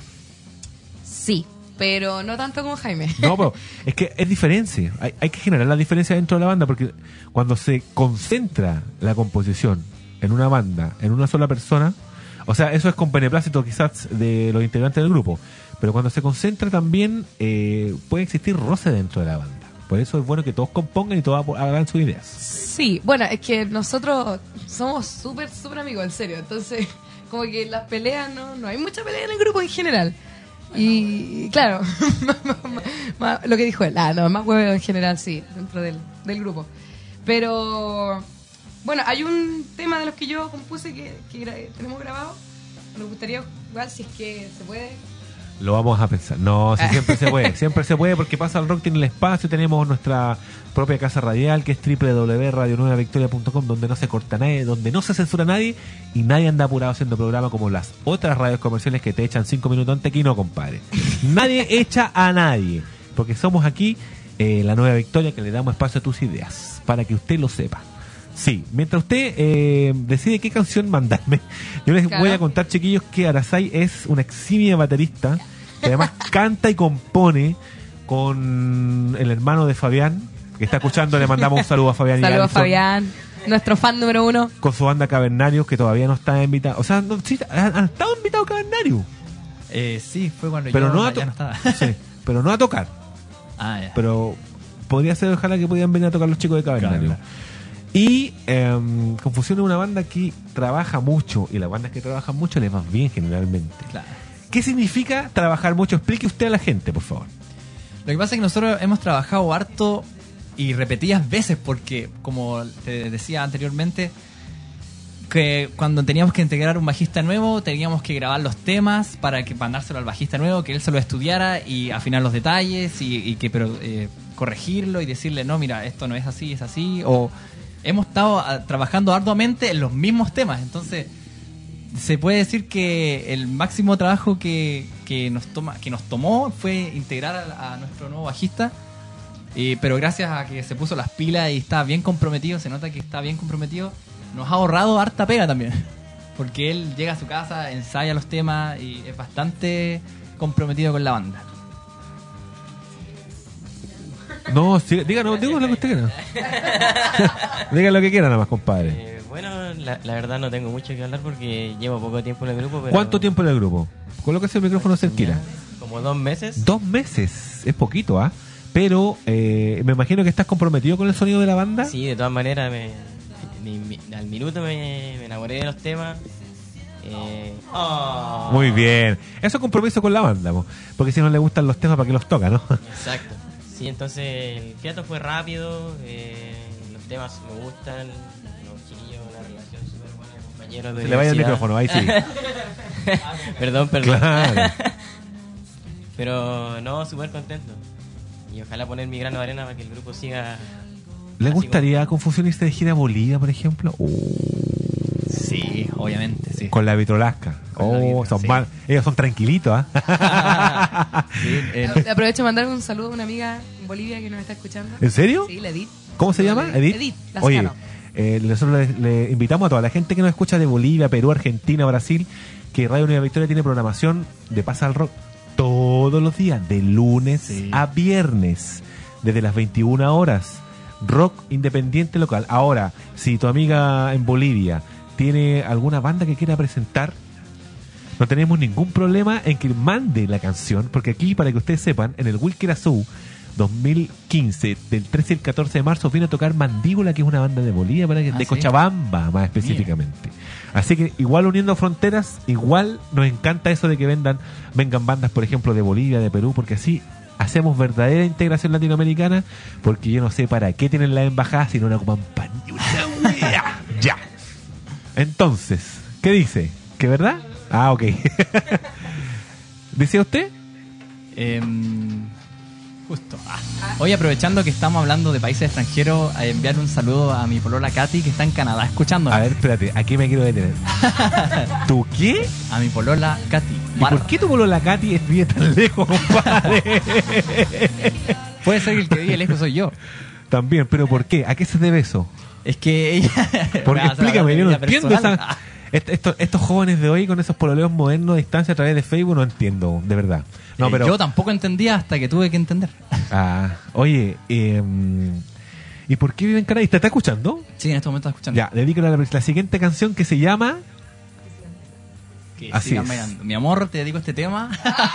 Sí, pero no tanto como Jaime. No, pero es que es diferencia. Hay, hay que generar la diferencia dentro de la banda porque cuando se concentra la composición en una banda, en una sola persona, o sea, eso es con beneplácito quizás de los integrantes del grupo, pero cuando se concentra también eh, puede existir roce dentro de la banda. Por eso es bueno que todos compongan y todos hagan sus ideas. Sí, bueno, es que nosotros somos súper, súper amigos, en serio. Entonces, como que las peleas, no, no hay mucha pelea en el grupo en general. Y claro, lo que dijo él, ah, no, más huevo en general, sí, dentro del, del grupo. Pero, bueno, hay un tema de los que yo compuse que, que gra- tenemos grabado. Me gustaría, igual, si es que se puede. Lo vamos a pensar. No, sí, siempre se puede. Siempre se puede porque Pasa el Rock tiene el espacio. Tenemos nuestra propia casa radial que es doble u doble u doble u punto radio nueva victoria punto com, donde no se corta nadie, donde no se censura nadie y nadie anda apurado haciendo programa como las otras radios comerciales que te echan cinco minutos antes. Aquí no, compadre. Nadie echa a nadie porque somos aquí eh, la Nueva Victoria, que le damos espacio a tus ideas para que usted lo sepa. Sí, mientras usted eh, decide qué canción mandarme, yo les Claro. voy a contar, chiquillos, que Arasai es una eximia baterista que además canta y compone con el hermano de Fabián, que está escuchando. Le mandamos un saludo a Fabián. y Saludos a Alison, Fabián, nuestro fan número uno. con su banda Cavernarios, que todavía no está invitado. O sea, no, sí, han, han estado invitados Cavernarios, Eh, sí, fue cuando pero yo no, a ya to- no estaba. sí, pero no a tocar. Ah, ya. Pero podría ser, ojalá que pudieran venir a tocar los chicos de Cavernarios. Claro. Y eh, Confusión es una banda que trabaja mucho, y las bandas que trabajan mucho les va bien generalmente. Claro. ¿Qué significa trabajar mucho? Explique usted a la gente, por favor. Lo que pasa es que nosotros hemos trabajado harto y repetidas veces, porque como te decía anteriormente, que cuando teníamos que integrar un bajista nuevo, teníamos que grabar los temas para que mandárselo al bajista nuevo, que él se lo estudiara y afinar los detalles y, y que pero eh, corregirlo y decirle, no, mira, esto no es así, es así. O hemos estado a, trabajando arduamente en los mismos temas. Entonces, se puede decir que el máximo trabajo que, que, nos, toma, que nos tomó fue integrar a, a nuestro nuevo bajista. Eh, pero gracias a que se puso las pilas y está bien comprometido, se nota que está bien comprometido, nos ha ahorrado harta pega también. Porque él llega a su casa, ensaya los temas y es bastante comprometido con la banda. No, sí, díganos, díganos lo que usted quiera. Diga lo que quiera nada más, compadre. Eh, bueno, la, la verdad no tengo mucho que hablar porque llevo poco tiempo en el grupo. Pero ¿Cuánto tiempo en el grupo? Colóquese el micrófono cerquita. Como dos meses. Dos meses, es poquito, ¿ah? ¿eh? Pero eh, me imagino que estás comprometido con el sonido de la banda. Sí, de todas maneras, me, mi, mi, al minuto me, me enamoré de los temas. Eh, oh. Muy bien. Eso es compromiso con la banda, po. Porque si no le gustan los temas, ¿para qué los toca, no? Exacto. Sí, entonces el fiato fue rápido, eh, los temas me gustan, los chiquillos, una relación súper buena, compañeros de Se le vaya el micrófono, ahí sí. Perdón, perdón. Claro. Pero no, súper contento. Y ojalá poner mi grano de arena para que el grupo siga. ¿Le así gustaría como- Confusionista de gira a Bolivia, por ejemplo? Oh, Sí, obviamente, sí. con la vitrolasca. Con la Oh, vitro, son sí. mal. Ellos son tranquilitos, ¿ah? Sí, eh, Aprovecho de mandar un saludo a una amiga en Bolivia que nos está escuchando. ¿En serio? Sí, la Edith. ¿Cómo se llama? ¿Edith? Edith Oye, Lascano. eh, nosotros le, le invitamos a toda la gente que nos escucha de Bolivia, Perú, Argentina, Brasil, que Radio Nueva Victoria tiene programación de Pasa al Rock todos los días, de lunes Sí. a viernes, desde las veintiuna horas. Rock independiente local. Ahora, si tu amiga en Bolivia tiene alguna banda que quiera presentar, no tenemos ningún problema en que mande la canción, porque aquí, para que ustedes sepan, en el Wilker Azul dos mil quince, del trece al catorce de marzo, viene a tocar Mandíbula, que es una banda de Bolivia, para que, Ah, de ¿sí? Cochabamba, más específicamente. Así que, igual uniendo fronteras, igual nos encanta eso de que vendan, vengan bandas, por ejemplo, de Bolivia, de Perú, porque así hacemos verdadera integración latinoamericana, porque yo no sé para qué tienen la embajada si no la ocupan para ni una wea. Ya. Entonces, ¿qué dice? ¿Que verdad? Ah, ok. ¿Decía usted? Em, justo. Ah. Hoy, aprovechando que estamos hablando de países extranjeros, a enviar un saludo a mi polola Katy, que está en Canadá escuchando. A ver, espérate, aquí me quiero detener. ¿Tú qué? A mi polola Katy. ¿Y por qué tu la Katy vive tan lejos, compadre? Puede ser que el que vive lejos soy yo. También, pero ¿por qué? ¿A qué se debe eso? Es que ella... Porque Me vas a hablar explícame, de yo no vida entiendo personal. esa, est- estos, estos jóvenes de hoy con esos pololeos modernos a distancia a través de Facebook, no entiendo, de verdad. No, Eh, pero Yo tampoco entendía hasta que tuve que entender. ah, oye, eh, ¿y por qué vive en Canadá? ¿Te está escuchando? Sí, en este momento está escuchando. Ya, dedícale la, la siguiente canción que se llama Que Así sigan es. bailando. Mi amor, te dedico este tema.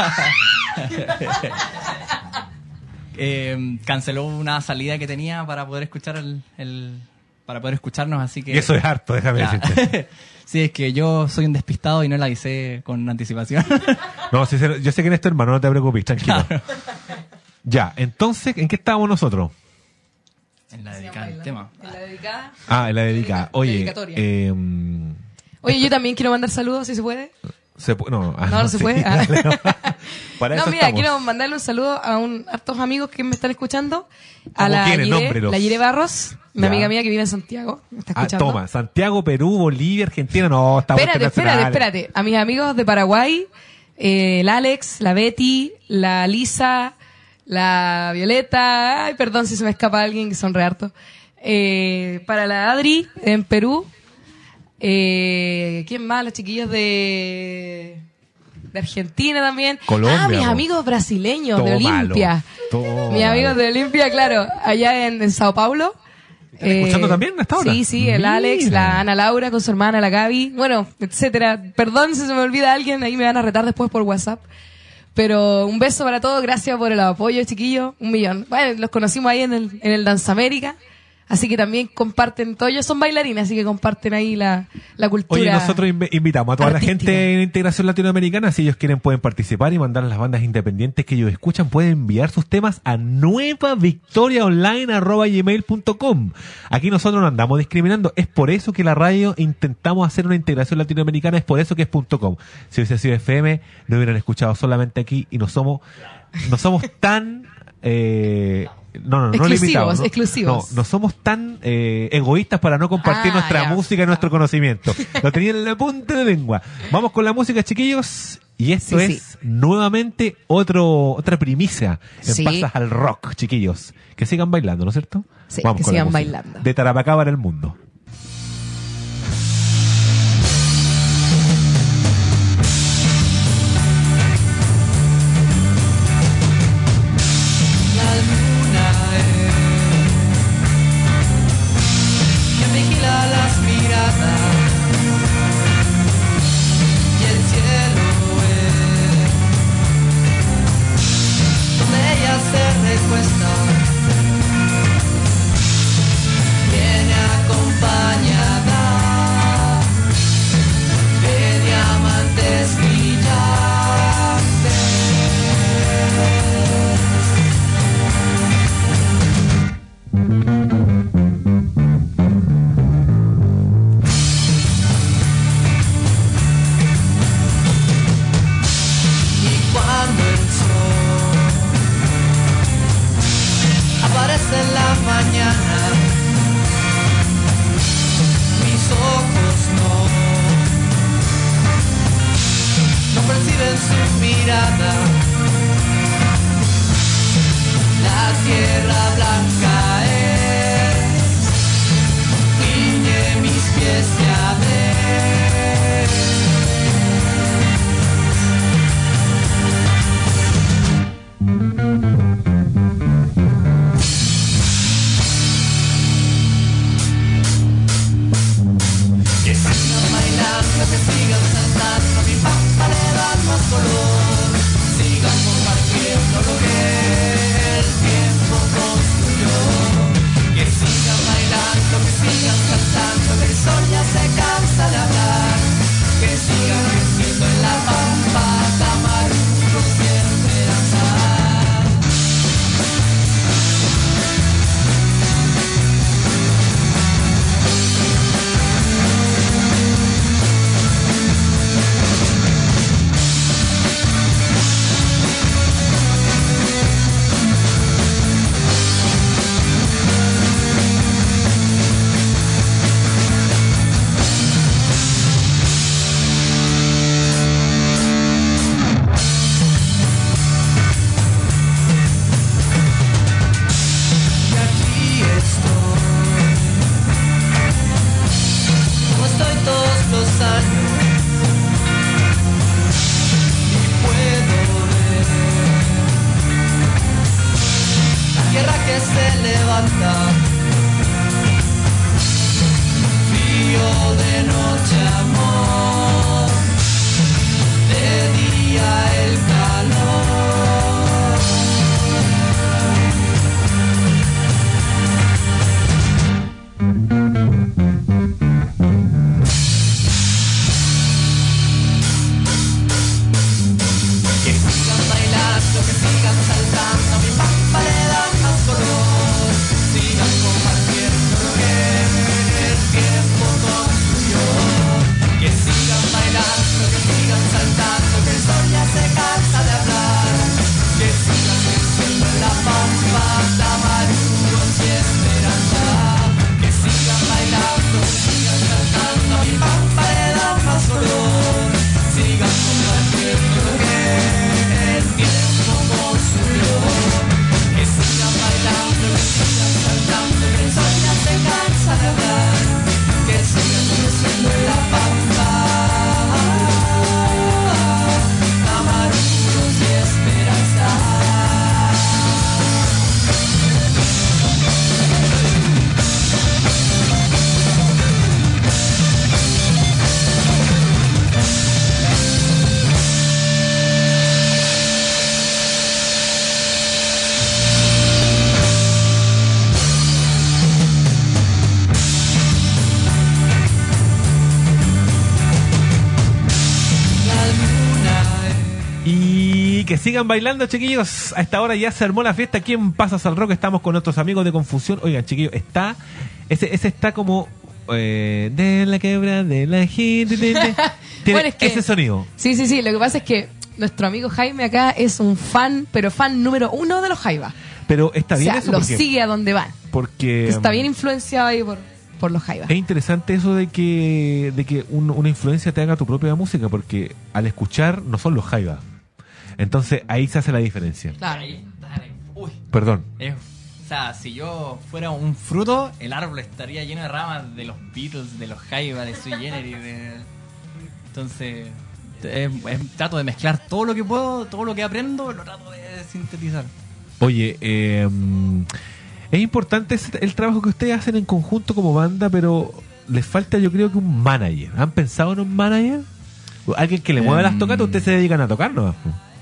Eh, canceló una salida que tenía para poder escuchar el, el- para poder escucharnos, así que Y eso es harto, déjame Ya. decirte. Sí, es que yo soy un despistado y no la avisé con anticipación. No, sí, sí, yo sé quién es tu hermano, no te preocupes, tranquilo. Ya, entonces, ¿en qué estábamos nosotros? En la dedicada del tema. En la dedicada. Ah, en la dedicada. Oye, Dedicatoria. eh, Oye, yo también quiero mandar saludos, si se puede. se pu- no, ah, No, no se sí, puede. Ah. dale, no. Para No, eso mira, estamos. quiero mandarle un saludo a un hartos amigos que me están escuchando. A ¿Cómo la quiénes? Yire, Nómbrelos. la Yire Barros, mi Ya. amiga mía que vive en Santiago. Me está Ah, escuchando. toma, Santiago, Perú, Bolivia, Argentina, no, estamos Espérate, espérate, internacionales. espérate. A mis amigos de Paraguay, eh, el Alex, la Betty, la Lisa, la Violeta. Ay, perdón si se me escapa alguien, que son re hartos. Eh, para la Adri, en Perú. Eh, ¿Quién más? Los chiquillos de... De Argentina también. Colombia, Ah, mis po. amigos brasileños de Tómalo, Olimpia. tómalo. Mis amigos de Olimpia, claro, allá en, en Sao Paulo. ¿Están escuchando también hasta ahora? Sí, sí, el Mira. Alex, la Ana Laura con su hermana, la Gaby, bueno, etcétera. Perdón si se me olvida alguien, ahí me van a retar después por WhatsApp. Pero un beso para todos, gracias por el apoyo, chiquillos, un millón. Bueno, los conocimos ahí en el, en el Danza América. Así que también comparten, todos ellos son bailarines, así que comparten ahí la, la cultura. Oye, nosotros inv- invitamos a toda artística. la gente en Integración Latinoamericana, si ellos quieren pueden participar y mandar las bandas independientes que ellos escuchan, pueden enviar sus temas a nueva victoria online arroba gmail punto com. Aquí nosotros no andamos discriminando, es por eso que la radio intentamos hacer una integración latinoamericana, es por eso que es .com. Si hubiese sido F M, no hubieran escuchado solamente aquí y no somos, no somos tan... Eh, No, no, no Exclusivos, limitados. No, exclusivos. No, no somos tan eh, egoístas para no compartir Ah, nuestra ya. música y nuestro conocimiento. Lo tenían en la punta de la lengua. Vamos con la música, chiquillos. Y esto Sí, es sí. nuevamente otro otra primicia en Sí. Pasas al Rock, chiquillos. Que sigan bailando, ¿no es cierto? Sí, Vamos que con la sigan música. bailando. De Tarapacá para el mundo. La luna es quien vigila las miradas y el cielo es donde ella se recuesta. Viene acompañada de diamantes brillantes. Y cuando el sol aparece en la mañana, mis ojos no, no perciben su mirada. La tierra blanca es, tiñe mis pies de arder. Que sigan bailando, que sigan saltando, a mi papá le dan más color. Sigan compartiendo lo que el tiempo construyó. que sigan bailando, chiquillos. A esta hora ya se armó la fiesta aquí en Pasas al Rock. Estamos con nuestros amigos de Confusión. Oigan, chiquillos, está... Ese, ese está como... Eh, de la quebra, de la gente... de- de- Tiene Bueno, es que- ese sonido. Sí, sí, sí. Lo que pasa es que nuestro amigo Jaime acá es un fan, pero fan número uno de los Jaivas. Pero está O bien sea, eso los porque... sigue a donde van. porque Está bien um, influenciado ahí por, por los Jaivas. es interesante eso de que de que un- una influencia te haga tu propia música, porque al escuchar no son los Jaivas. Entonces ahí se hace la diferencia. Claro. Ahí, dale. Uy. Perdón. Eh, o sea, si yo fuera un fruto, el árbol estaría lleno de ramas de los Beatles, de los Jaiba, de Sui Generis, de... Entonces, eh, eh, trato de mezclar todo lo que puedo, todo lo que aprendo, lo trato de sintetizar. Oye, eh, es importante ese- el trabajo que ustedes hacen en conjunto como banda, pero les falta, yo creo, que un manager. ¿Han pensado en un manager? Alguien que le mueva las Em. tocatas, ustedes se dedican a tocar, ¿no?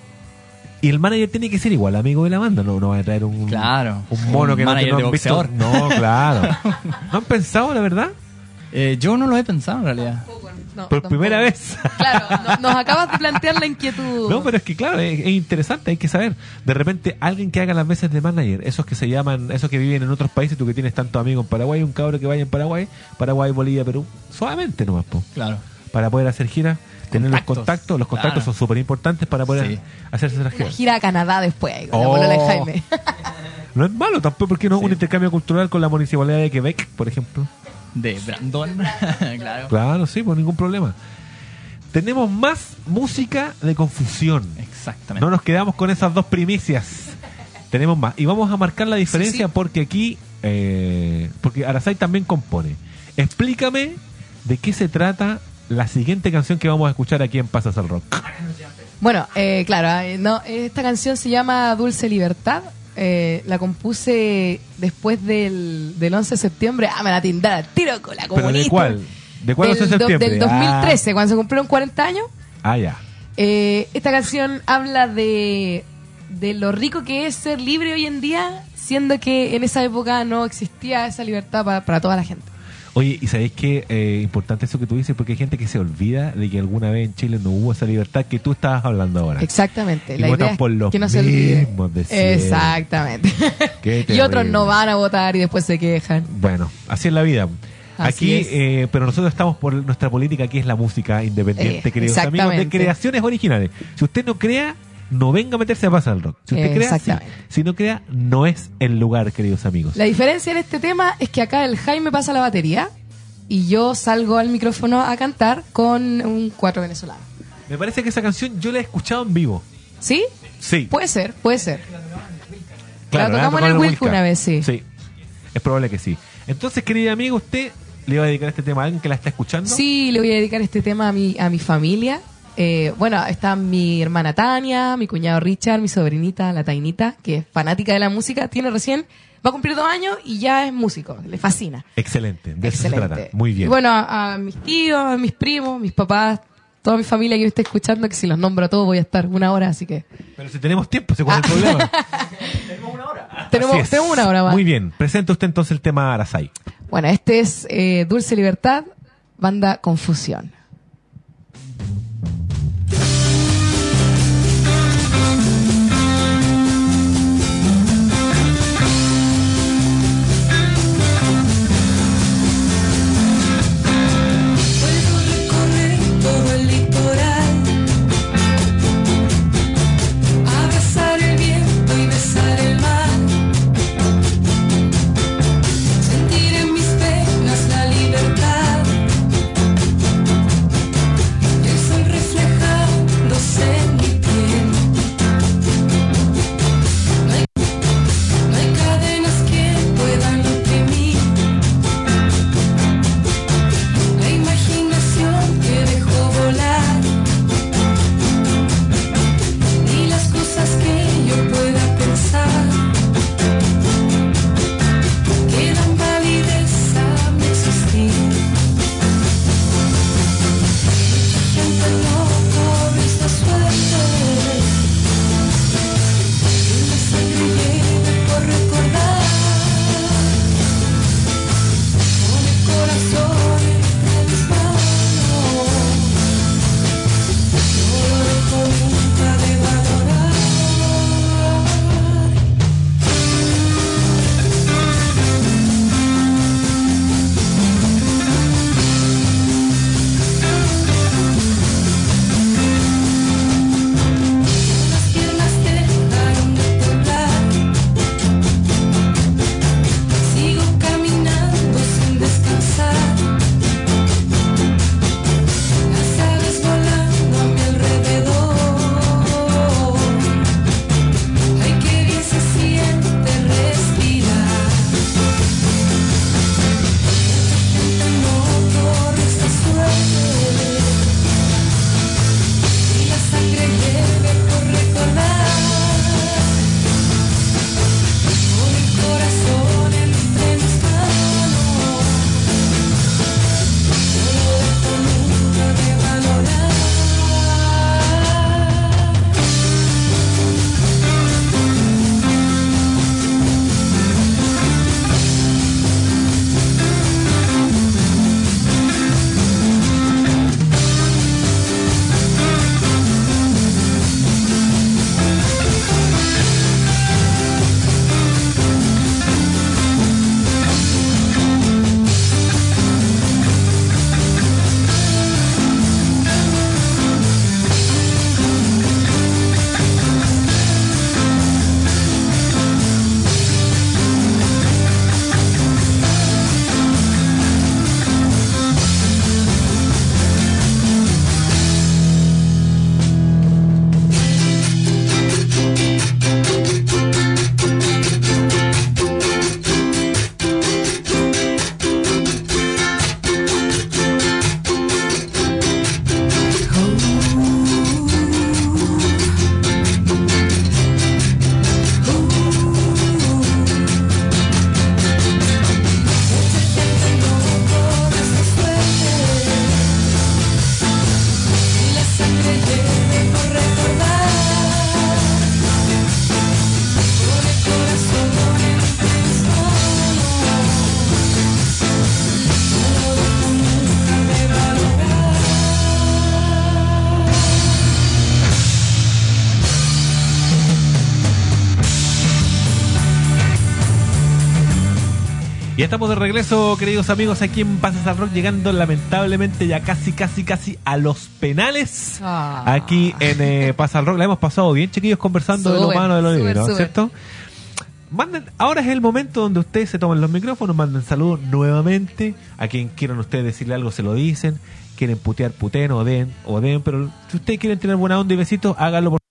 Y el manager tiene que ser igual amigo de la banda, no, no va a traer un, Claro. un mono Un que no, que manager no de han visto. boxeador. No, claro. ¿No han pensado, la verdad? Eh, yo no lo he pensado en realidad. No, Por tampoco. primera vez. Claro, no- nos acabas de plantear la inquietud. No, pero es que claro, es, es interesante, hay que saber. De repente, alguien que haga las veces de manager, esos que se llaman, esos que viven en otros países, tú que tienes tantos amigos en Paraguay, un cabro que vaya en Paraguay, Paraguay, Bolivia, Perú, suavemente nomás, po, Claro. para poder hacer giras, tener los Contactos. contactos, los contactos Claro. son súper importantes para poder Sí. hacerse esas Una giras. gira a Canadá después, ahí, con la Oh. polola de Jaime. No es malo tampoco, porque no Sí. un intercambio cultural con la municipalidad de Quebec, por ejemplo. De Brandon. Claro. Claro, sí, por ningún problema. Tenemos más música de Confusión. Exactamente. No nos quedamos con esas dos primicias. Tenemos más. Y vamos a marcar la diferencia Sí, sí. porque aquí, eh, porque Arasai también compone. Explícame de qué se trata la siguiente canción que vamos a escuchar aquí en Pasas al Rock. Bueno, eh, claro, eh, no, esta canción se llama Dulce Libertad. Eh, la compuse después del, del once de septiembre. Ah, me la tindara, tiro con la ¿Pero comunista. de cuál? ¿De cuál Del once de do- septiembre? Del dos mil trece, cuando se cumplieron cuarenta años. Ah, ah, ya. Eh, esta canción habla de, de lo rico que es ser libre hoy en día, siendo que en esa época no existía esa libertad pa- para toda la gente. Oye, ¿y sabéis qué eh, importante eso que tú dices? Porque hay gente que se olvida de que alguna vez en Chile no hubo esa libertad que tú estabas hablando ahora. Exactamente. Y La votan idea es por los que no se olvide. mismos de siempre. Exactamente. Qué Y otros terrible. no van a votar y después se quejan. Bueno, así es la vida. Así Aquí, es. eh, pero nosotros estamos por nuestra política, que es la música independiente, Eh, queridos amigos, de exactamente. creaciones originales. Si usted no crea, no venga a meterse a Pasar al Rock. Si usted Eh, crea, sí. exactamente. Si no crea, no es el lugar, queridos amigos. La diferencia en este tema es que acá el Jaime pasa la batería y yo salgo al micrófono a cantar con un cuatro venezolano. Me parece que esa canción yo la he escuchado en vivo. ¿Sí? Sí. Puede ser, puede ser. Claro, la la tocamos han en el tocado Wilco una vez, sí. Sí, es probable que sí. Entonces, querido amigo, ¿usted le va a dedicar este tema a alguien que la está escuchando? Sí, le voy a dedicar este tema a mi, a mi familia. Eh, bueno, está mi hermana Tania, mi cuñado Richard, mi sobrinita, la Tainita, que es fanática de la música, tiene recién, va a cumplir dos años y ya es músico, le fascina. Excelente, de eso se Excelente. trata. Muy bien. Y bueno, a, a mis tíos, a mis primos, mis papás, toda mi familia que me está escuchando, que si los nombro a todos voy a estar una hora, así que Pero si tenemos tiempo, ¿se cuál es el problema? tenemos, Así es. tenemos una hora más. Muy bien, presenta usted entonces el tema Arasai. Bueno, este es eh, Dulce Libertad, banda Confusión. Puedo recorrer todo el litoral, abrazar el viento y besar el mar, sentir en mis venas la libertad Y estamos de regreso, queridos amigos, aquí en Pasas al Rock, llegando lamentablemente ya casi, casi, casi a los penales. Ah. Aquí en eh, Pasas al Rock. La hemos pasado bien, chiquillos, conversando de lo Súper, humano, de lo súper, divino, ¿no es súper. cierto? Manden, ahora es el momento donde ustedes se toman los micrófonos, manden saludos nuevamente. A quien quieran ustedes decirle algo, se lo dicen. Quieren putear, puten o den, o den. Pero si ustedes quieren tener buena onda y besitos, háganlo por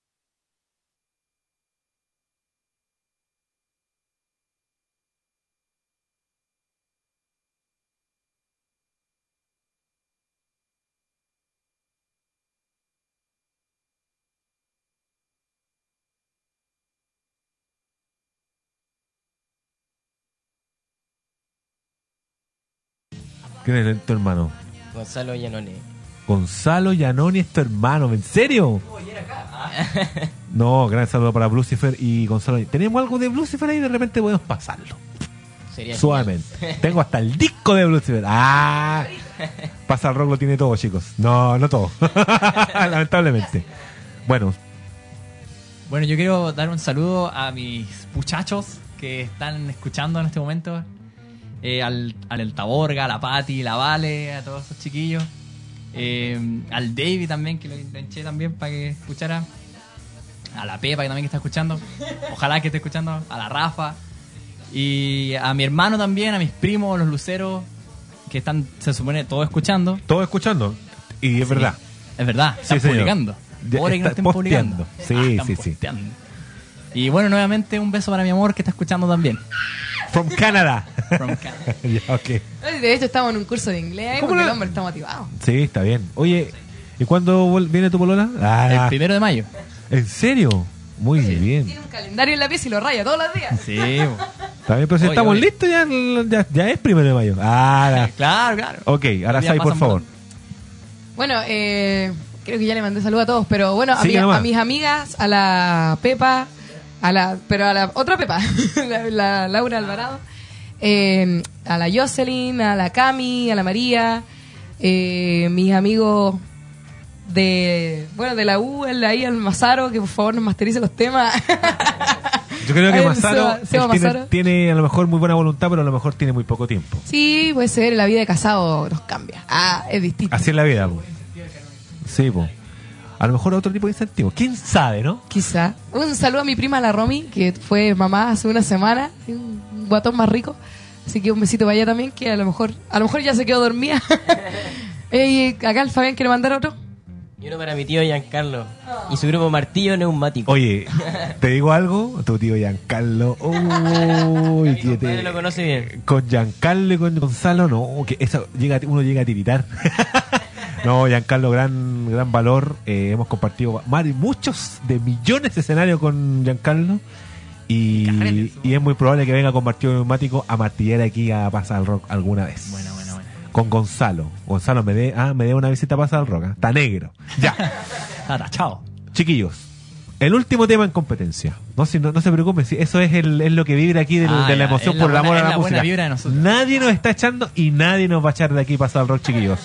¿Quién es tu hermano? Gonzalo Llanone. Gonzalo Llanoni es tu hermano, ¿en serio? No, gran saludo para Lucifer y Gonzalo. ¿Tenemos algo de Lucifer ahí? De repente podemos pasarlo. Sería Suavemente. Tengo hasta el disco de Lucifer. Ah, Pasa al Rock lo tiene todo, chicos. No, no todo. Lamentablemente. Bueno, Bueno, yo quiero dar un saludo a mis muchachos que están escuchando en este momento. Eh, al, al El Taborga, a la Pati, la Vale, a todos esos chiquillos. Eh, al David también, que lo, lo hinché también para que escuchara. A la Pepa, que también que está escuchando. Ojalá que esté escuchando. A la Rafa. Y a mi hermano también, a mis primos, los luceros, que están, se supone, todos escuchando. todo escuchando. Y es Sí, verdad. Es verdad, están señor. publicando. Ya Pobre que no está estén posteando. publicando. Sí, Ah, están sí, sí. posteando. Y bueno, nuevamente un beso para mi amor que está escuchando también. From Canada. From Canada. Ya, ok. De hecho, estamos en un curso de inglés ¿Cómo porque no? el hombre está motivado. Sí, está bien. Oye, ¿y cuándo vol- viene tu polola? Ah, El primero de mayo. ¿en serio? Muy bien. Tiene un calendario en la pieza y lo raya todos los días. Sí, Está bien, pero si Oye, estamos oye. listos ya, ya, ya es primero de mayo. Ah, ya. claro, claro. Ok, ahora Los días sí, por pasan favor. volando. Bueno, eh, creo que ya le mandé saludo a todos, pero bueno, a, Sigue mi- nomás. a mis amigas, a la Pepa, a la, pero a la otra Pepa, la, la Laura Alvarado, eh, a la Jocelyn, a la Cami, a la María, eh, mis amigos de, bueno, de la U, el, ahí al Mazaro, que por favor nos masterice los temas. Yo creo que Ay, Mazaro, Seba- Seba él tiene, Mazaro. tiene a lo mejor muy buena voluntad, pero a lo mejor tiene muy poco tiempo. Sí, puede ser, la vida de casado nos cambia. Ah, es distinto. Así es la vida, po. Sí, po. A lo mejor otro tipo de incentivo. ¿Quién sabe, no? Quizá. Un saludo a mi prima, la Romy, que fue mamá hace una semana, un guatón más rico. Así que un besito para ella también, que a lo mejor, a lo mejor ya se quedó dormida. Y acá el Fabián quiere mandar otro. Y uno para mi tío Giancarlo. Y su grupo Martillo Neumático. Oye, ¿te digo algo? Tu tío Giancarlo. Uy, Mi que compadre te... lo conoce bien. Con Giancarlo y con Gonzalo, no, que eso llega, uno llega a tiritar. No, Giancarlo, gran gran valor. Eh, hemos compartido mar- muchos de millones de escenarios con Giancarlo. Y, Carretes, y es muy probable que venga con Martillo Neumático a martillar aquí a Pasar al Rock alguna vez. Bueno, bueno, bueno. Con Gonzalo. Gonzalo me dé ah, me dé una visita a Pasar al Rock. ¿eh? Está negro. Ya. Tata, chao. Chiquillos, el último tema en competencia. No, si, no, no se preocupen, si eso es, el, es lo que vibra aquí de, Ah, de la ya, emoción es la por el buena- amor a es la, la buena música. vibra de nosotros. Nadie nos está echando y nadie nos va a echar de aquí Pasar al Rock, chiquillos.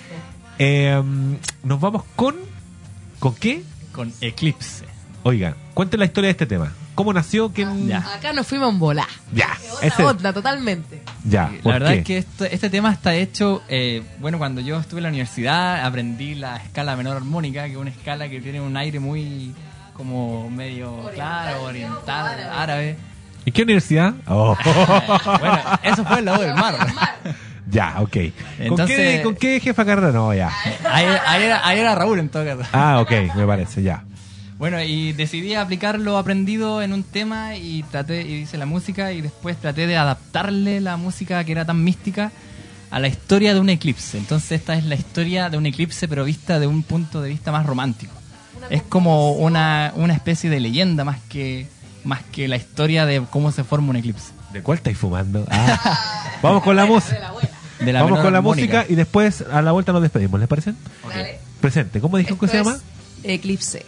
Eh, nos vamos con... ¿Con qué? Con Eclipse. Oigan, cuenten la historia de este tema. ¿Cómo nació? ¿Quién? Ya. Acá nos fuimos en volar. Ya. Otra Ese- onda, totalmente. ya. La ¿por verdad qué? es que esto- este tema está hecho, eh, bueno, cuando yo estuve en la universidad aprendí la escala menor armónica, que es una escala que tiene un aire muy como medio claro, oriental, árabe. ¿Y qué universidad? Oh. Bueno, eso fue en la U del Mar. Ya, ok. ¿Con, Entonces- qué, ¿Con qué jefa carrera? No, ya. Ahí, ahí era, ahí era Raúl en todo caso. Ah, ok, me parece, ya. Bueno, y decidí aplicar lo aprendido en un tema y traté, y hice la música y después traté de adaptarle la música que era tan mística a la historia de un eclipse. Entonces esta es la historia de un eclipse pero vista de un punto de vista más romántico. Es como una, una especie de leyenda más que, más que la historia de cómo se forma un eclipse. ¿De cuál estáis fumando? Ah. Vamos con la música. De la Vamos menor con la armónica. música y después a la vuelta nos despedimos, ¿les parece? Dale. Presente, ¿cómo dijo que Esto se llama? es Eclipse.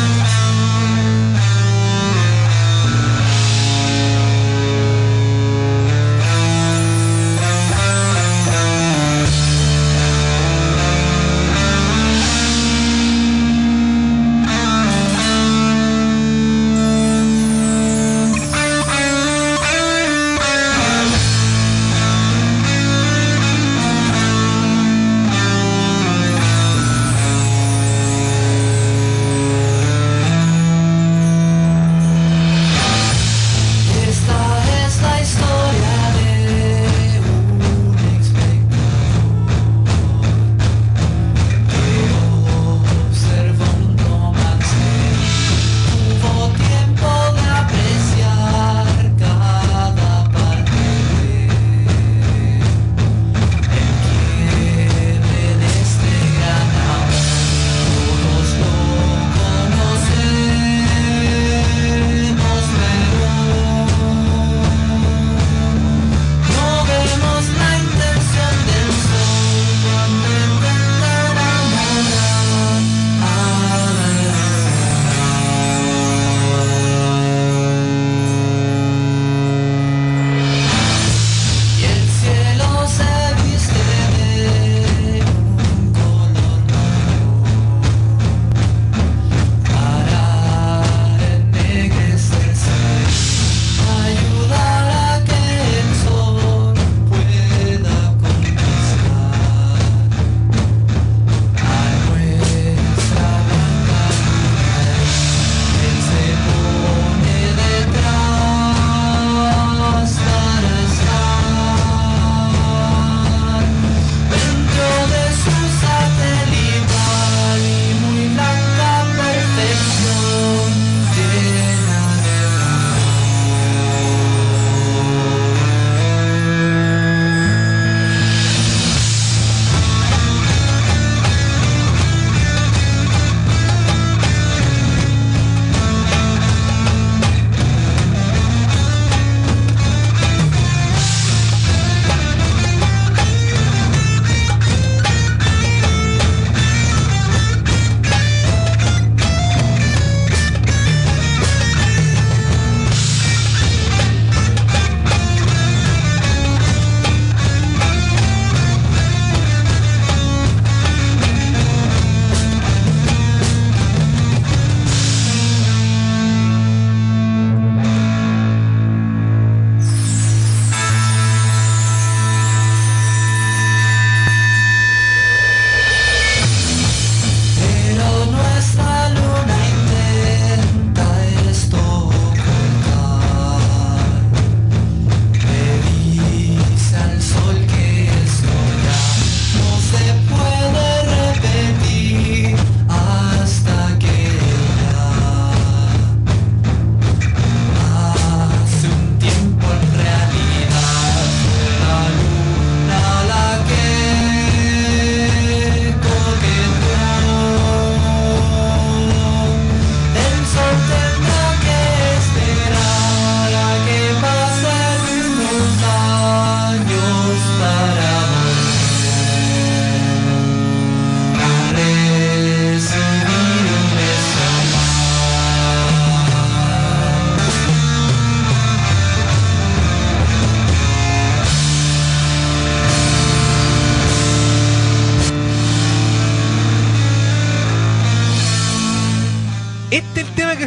Eclipse.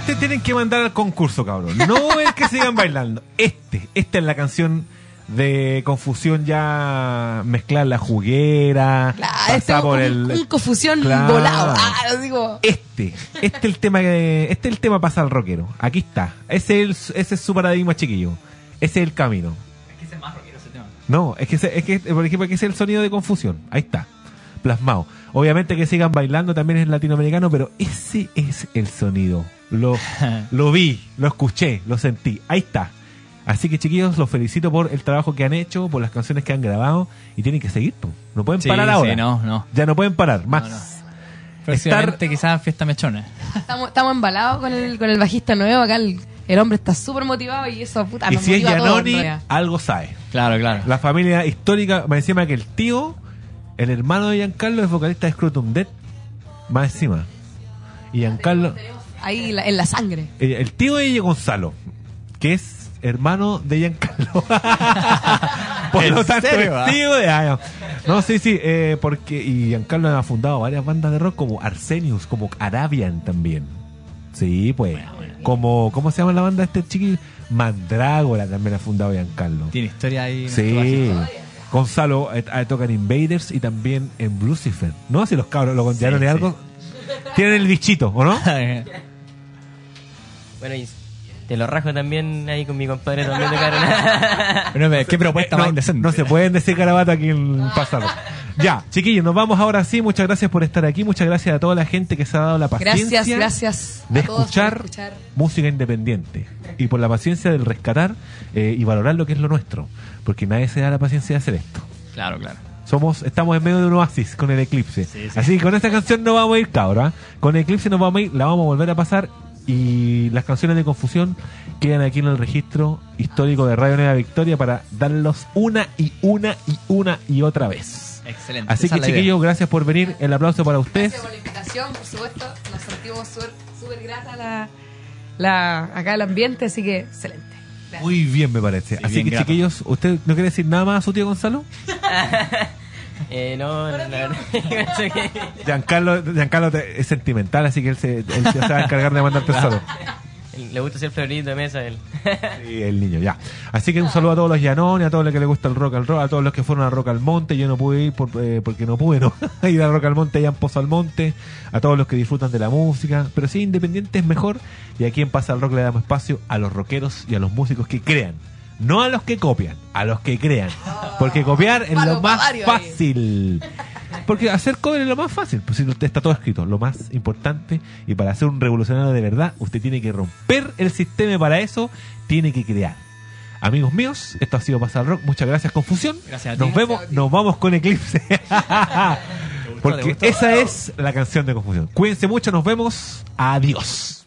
este tienen que mandar al concurso, cabrón. No el que sigan bailando. Este, esta es la canción de Confusión, ya mezclar la juguera, Claro, pasar este es por un, el un confusión Claro. volado. Ah, digo. Este, este es el tema que, este es el tema pasa al rockero. Aquí está. Ese es, el, ese es su paradigma, chiquillo. Ese es el camino. Es que ese es más rockero ese tema. No, es que, ese- es que por ejemplo, que ese es el sonido de Confusión. Ahí está. Plasmado. Obviamente que sigan bailando también es latinoamericano, pero ese es el sonido. Lo, lo vi, lo escuché, lo sentí. Ahí está. Así que, chiquillos, los felicito por el trabajo que han hecho, por las canciones que han grabado y tienen que seguir. Po. No pueden Sí, parar sí, ahora. no, no. Ya no pueden parar más. No, no. Próximamente quizás fiesta mechona. Estamos, estamos embalados con el, con el bajista nuevo. Acá el, el hombre está súper motivado y eso, puta, Y nos si es motiva a todos, en Giannoni, realidad. algo sabe. Claro, claro. La familia histórica, más encima que el tío, el hermano de Giancarlo es vocalista de Scrotum Dead, más encima. Y Giancarlo, Ahí la- en la sangre. eh, el tío de Gonzalo, que es hermano de Giancarlo. Por ¿En lo tanto, serio, es tío de... ah, no. No, sí, sí, eh, porque y Giancarlo ha fundado varias bandas de rock como Arsenius, como Arabian también. Sí, pues. Como, ¿cómo se llama la banda de este chiqui? Mandrágora también ha fundado Giancarlo. Tiene historia ahí. Sí. Gonzalo eh, eh, toca en Invaders y también en Lucifer. ¿No? Si los cabros lo contaron Sí, de sí. algo. Tienen el bichito, ¿o no? Bueno, y te lo rajo también ahí con mi compadre también de Pero, pero, ¿qué propuesta más no, indecente? no se pueden decir garabato aquí en pasado. Ya, chiquillos, nos vamos ahora sí. Muchas gracias por estar aquí. Muchas gracias a toda la gente que se ha dado la paciencia Gracias, gracias. de a todos por escuchar, escuchar. música independiente y por la paciencia del rescatar eh, y valorar lo que es lo nuestro. Porque nadie se da la paciencia de hacer esto. Claro, claro. Somos, estamos en medio de un oasis con el Eclipse. Sí, sí. Así que con esta canción no vamos a ir, cabra. Con el Eclipse nos vamos a ir, la vamos a volver a pasar. Y las canciones de Confusión quedan aquí en el registro histórico de Radio Nueva Victoria para darlos una y una y una y otra vez. Excelente. Así esa que, es la idea. chiquillos, gracias por venir. El aplauso para ustedes. Gracias por la invitación, por supuesto. Nos sentimos súper súper grata la, la, acá el ambiente, así que excelente. Gracias. Muy bien, me parece. Sí, Así bien que, grato. chiquillos, ¿usted no quiere decir nada más a su tío Gonzalo? Eh, no, la verdad que pensé que... Giancarlo, Giancarlo te- es sentimental, así que él se, él se va a encargar de mandarte el saludo. Le gusta ser florito de mesa a él. Sí, el niño, ya. Así que un saludo a todos los llanones, a todos los que les gusta el rock al rock, a todos los que fueron a Rock al Monte. Yo no pude ir por, eh, porque no pude, ¿no? ir a Rock al Monte allá en Pozo al Monte. A todos los que disfrutan de la música. Pero sí, independiente es mejor. Y aquí en Pasa al Rock le damos espacio a los rockeros y a los músicos que crean. No a los que copian, a los que crean. Porque copiar es Palo lo más pavario ahí. fácil. Porque hacer cover es lo más fácil, pues si está todo escrito, lo más importante. Y para ser un revolucionario de verdad, usted tiene que romper el sistema y para eso tiene que crear. Amigos míos, esto ha sido Pasar Rock. Muchas gracias, Confusión. Gracias a ti. Nos vemos, nos vamos con Eclipse. Porque ¿Te gustó? esa es la canción de Confusión. Cuídense mucho, nos vemos. Adiós.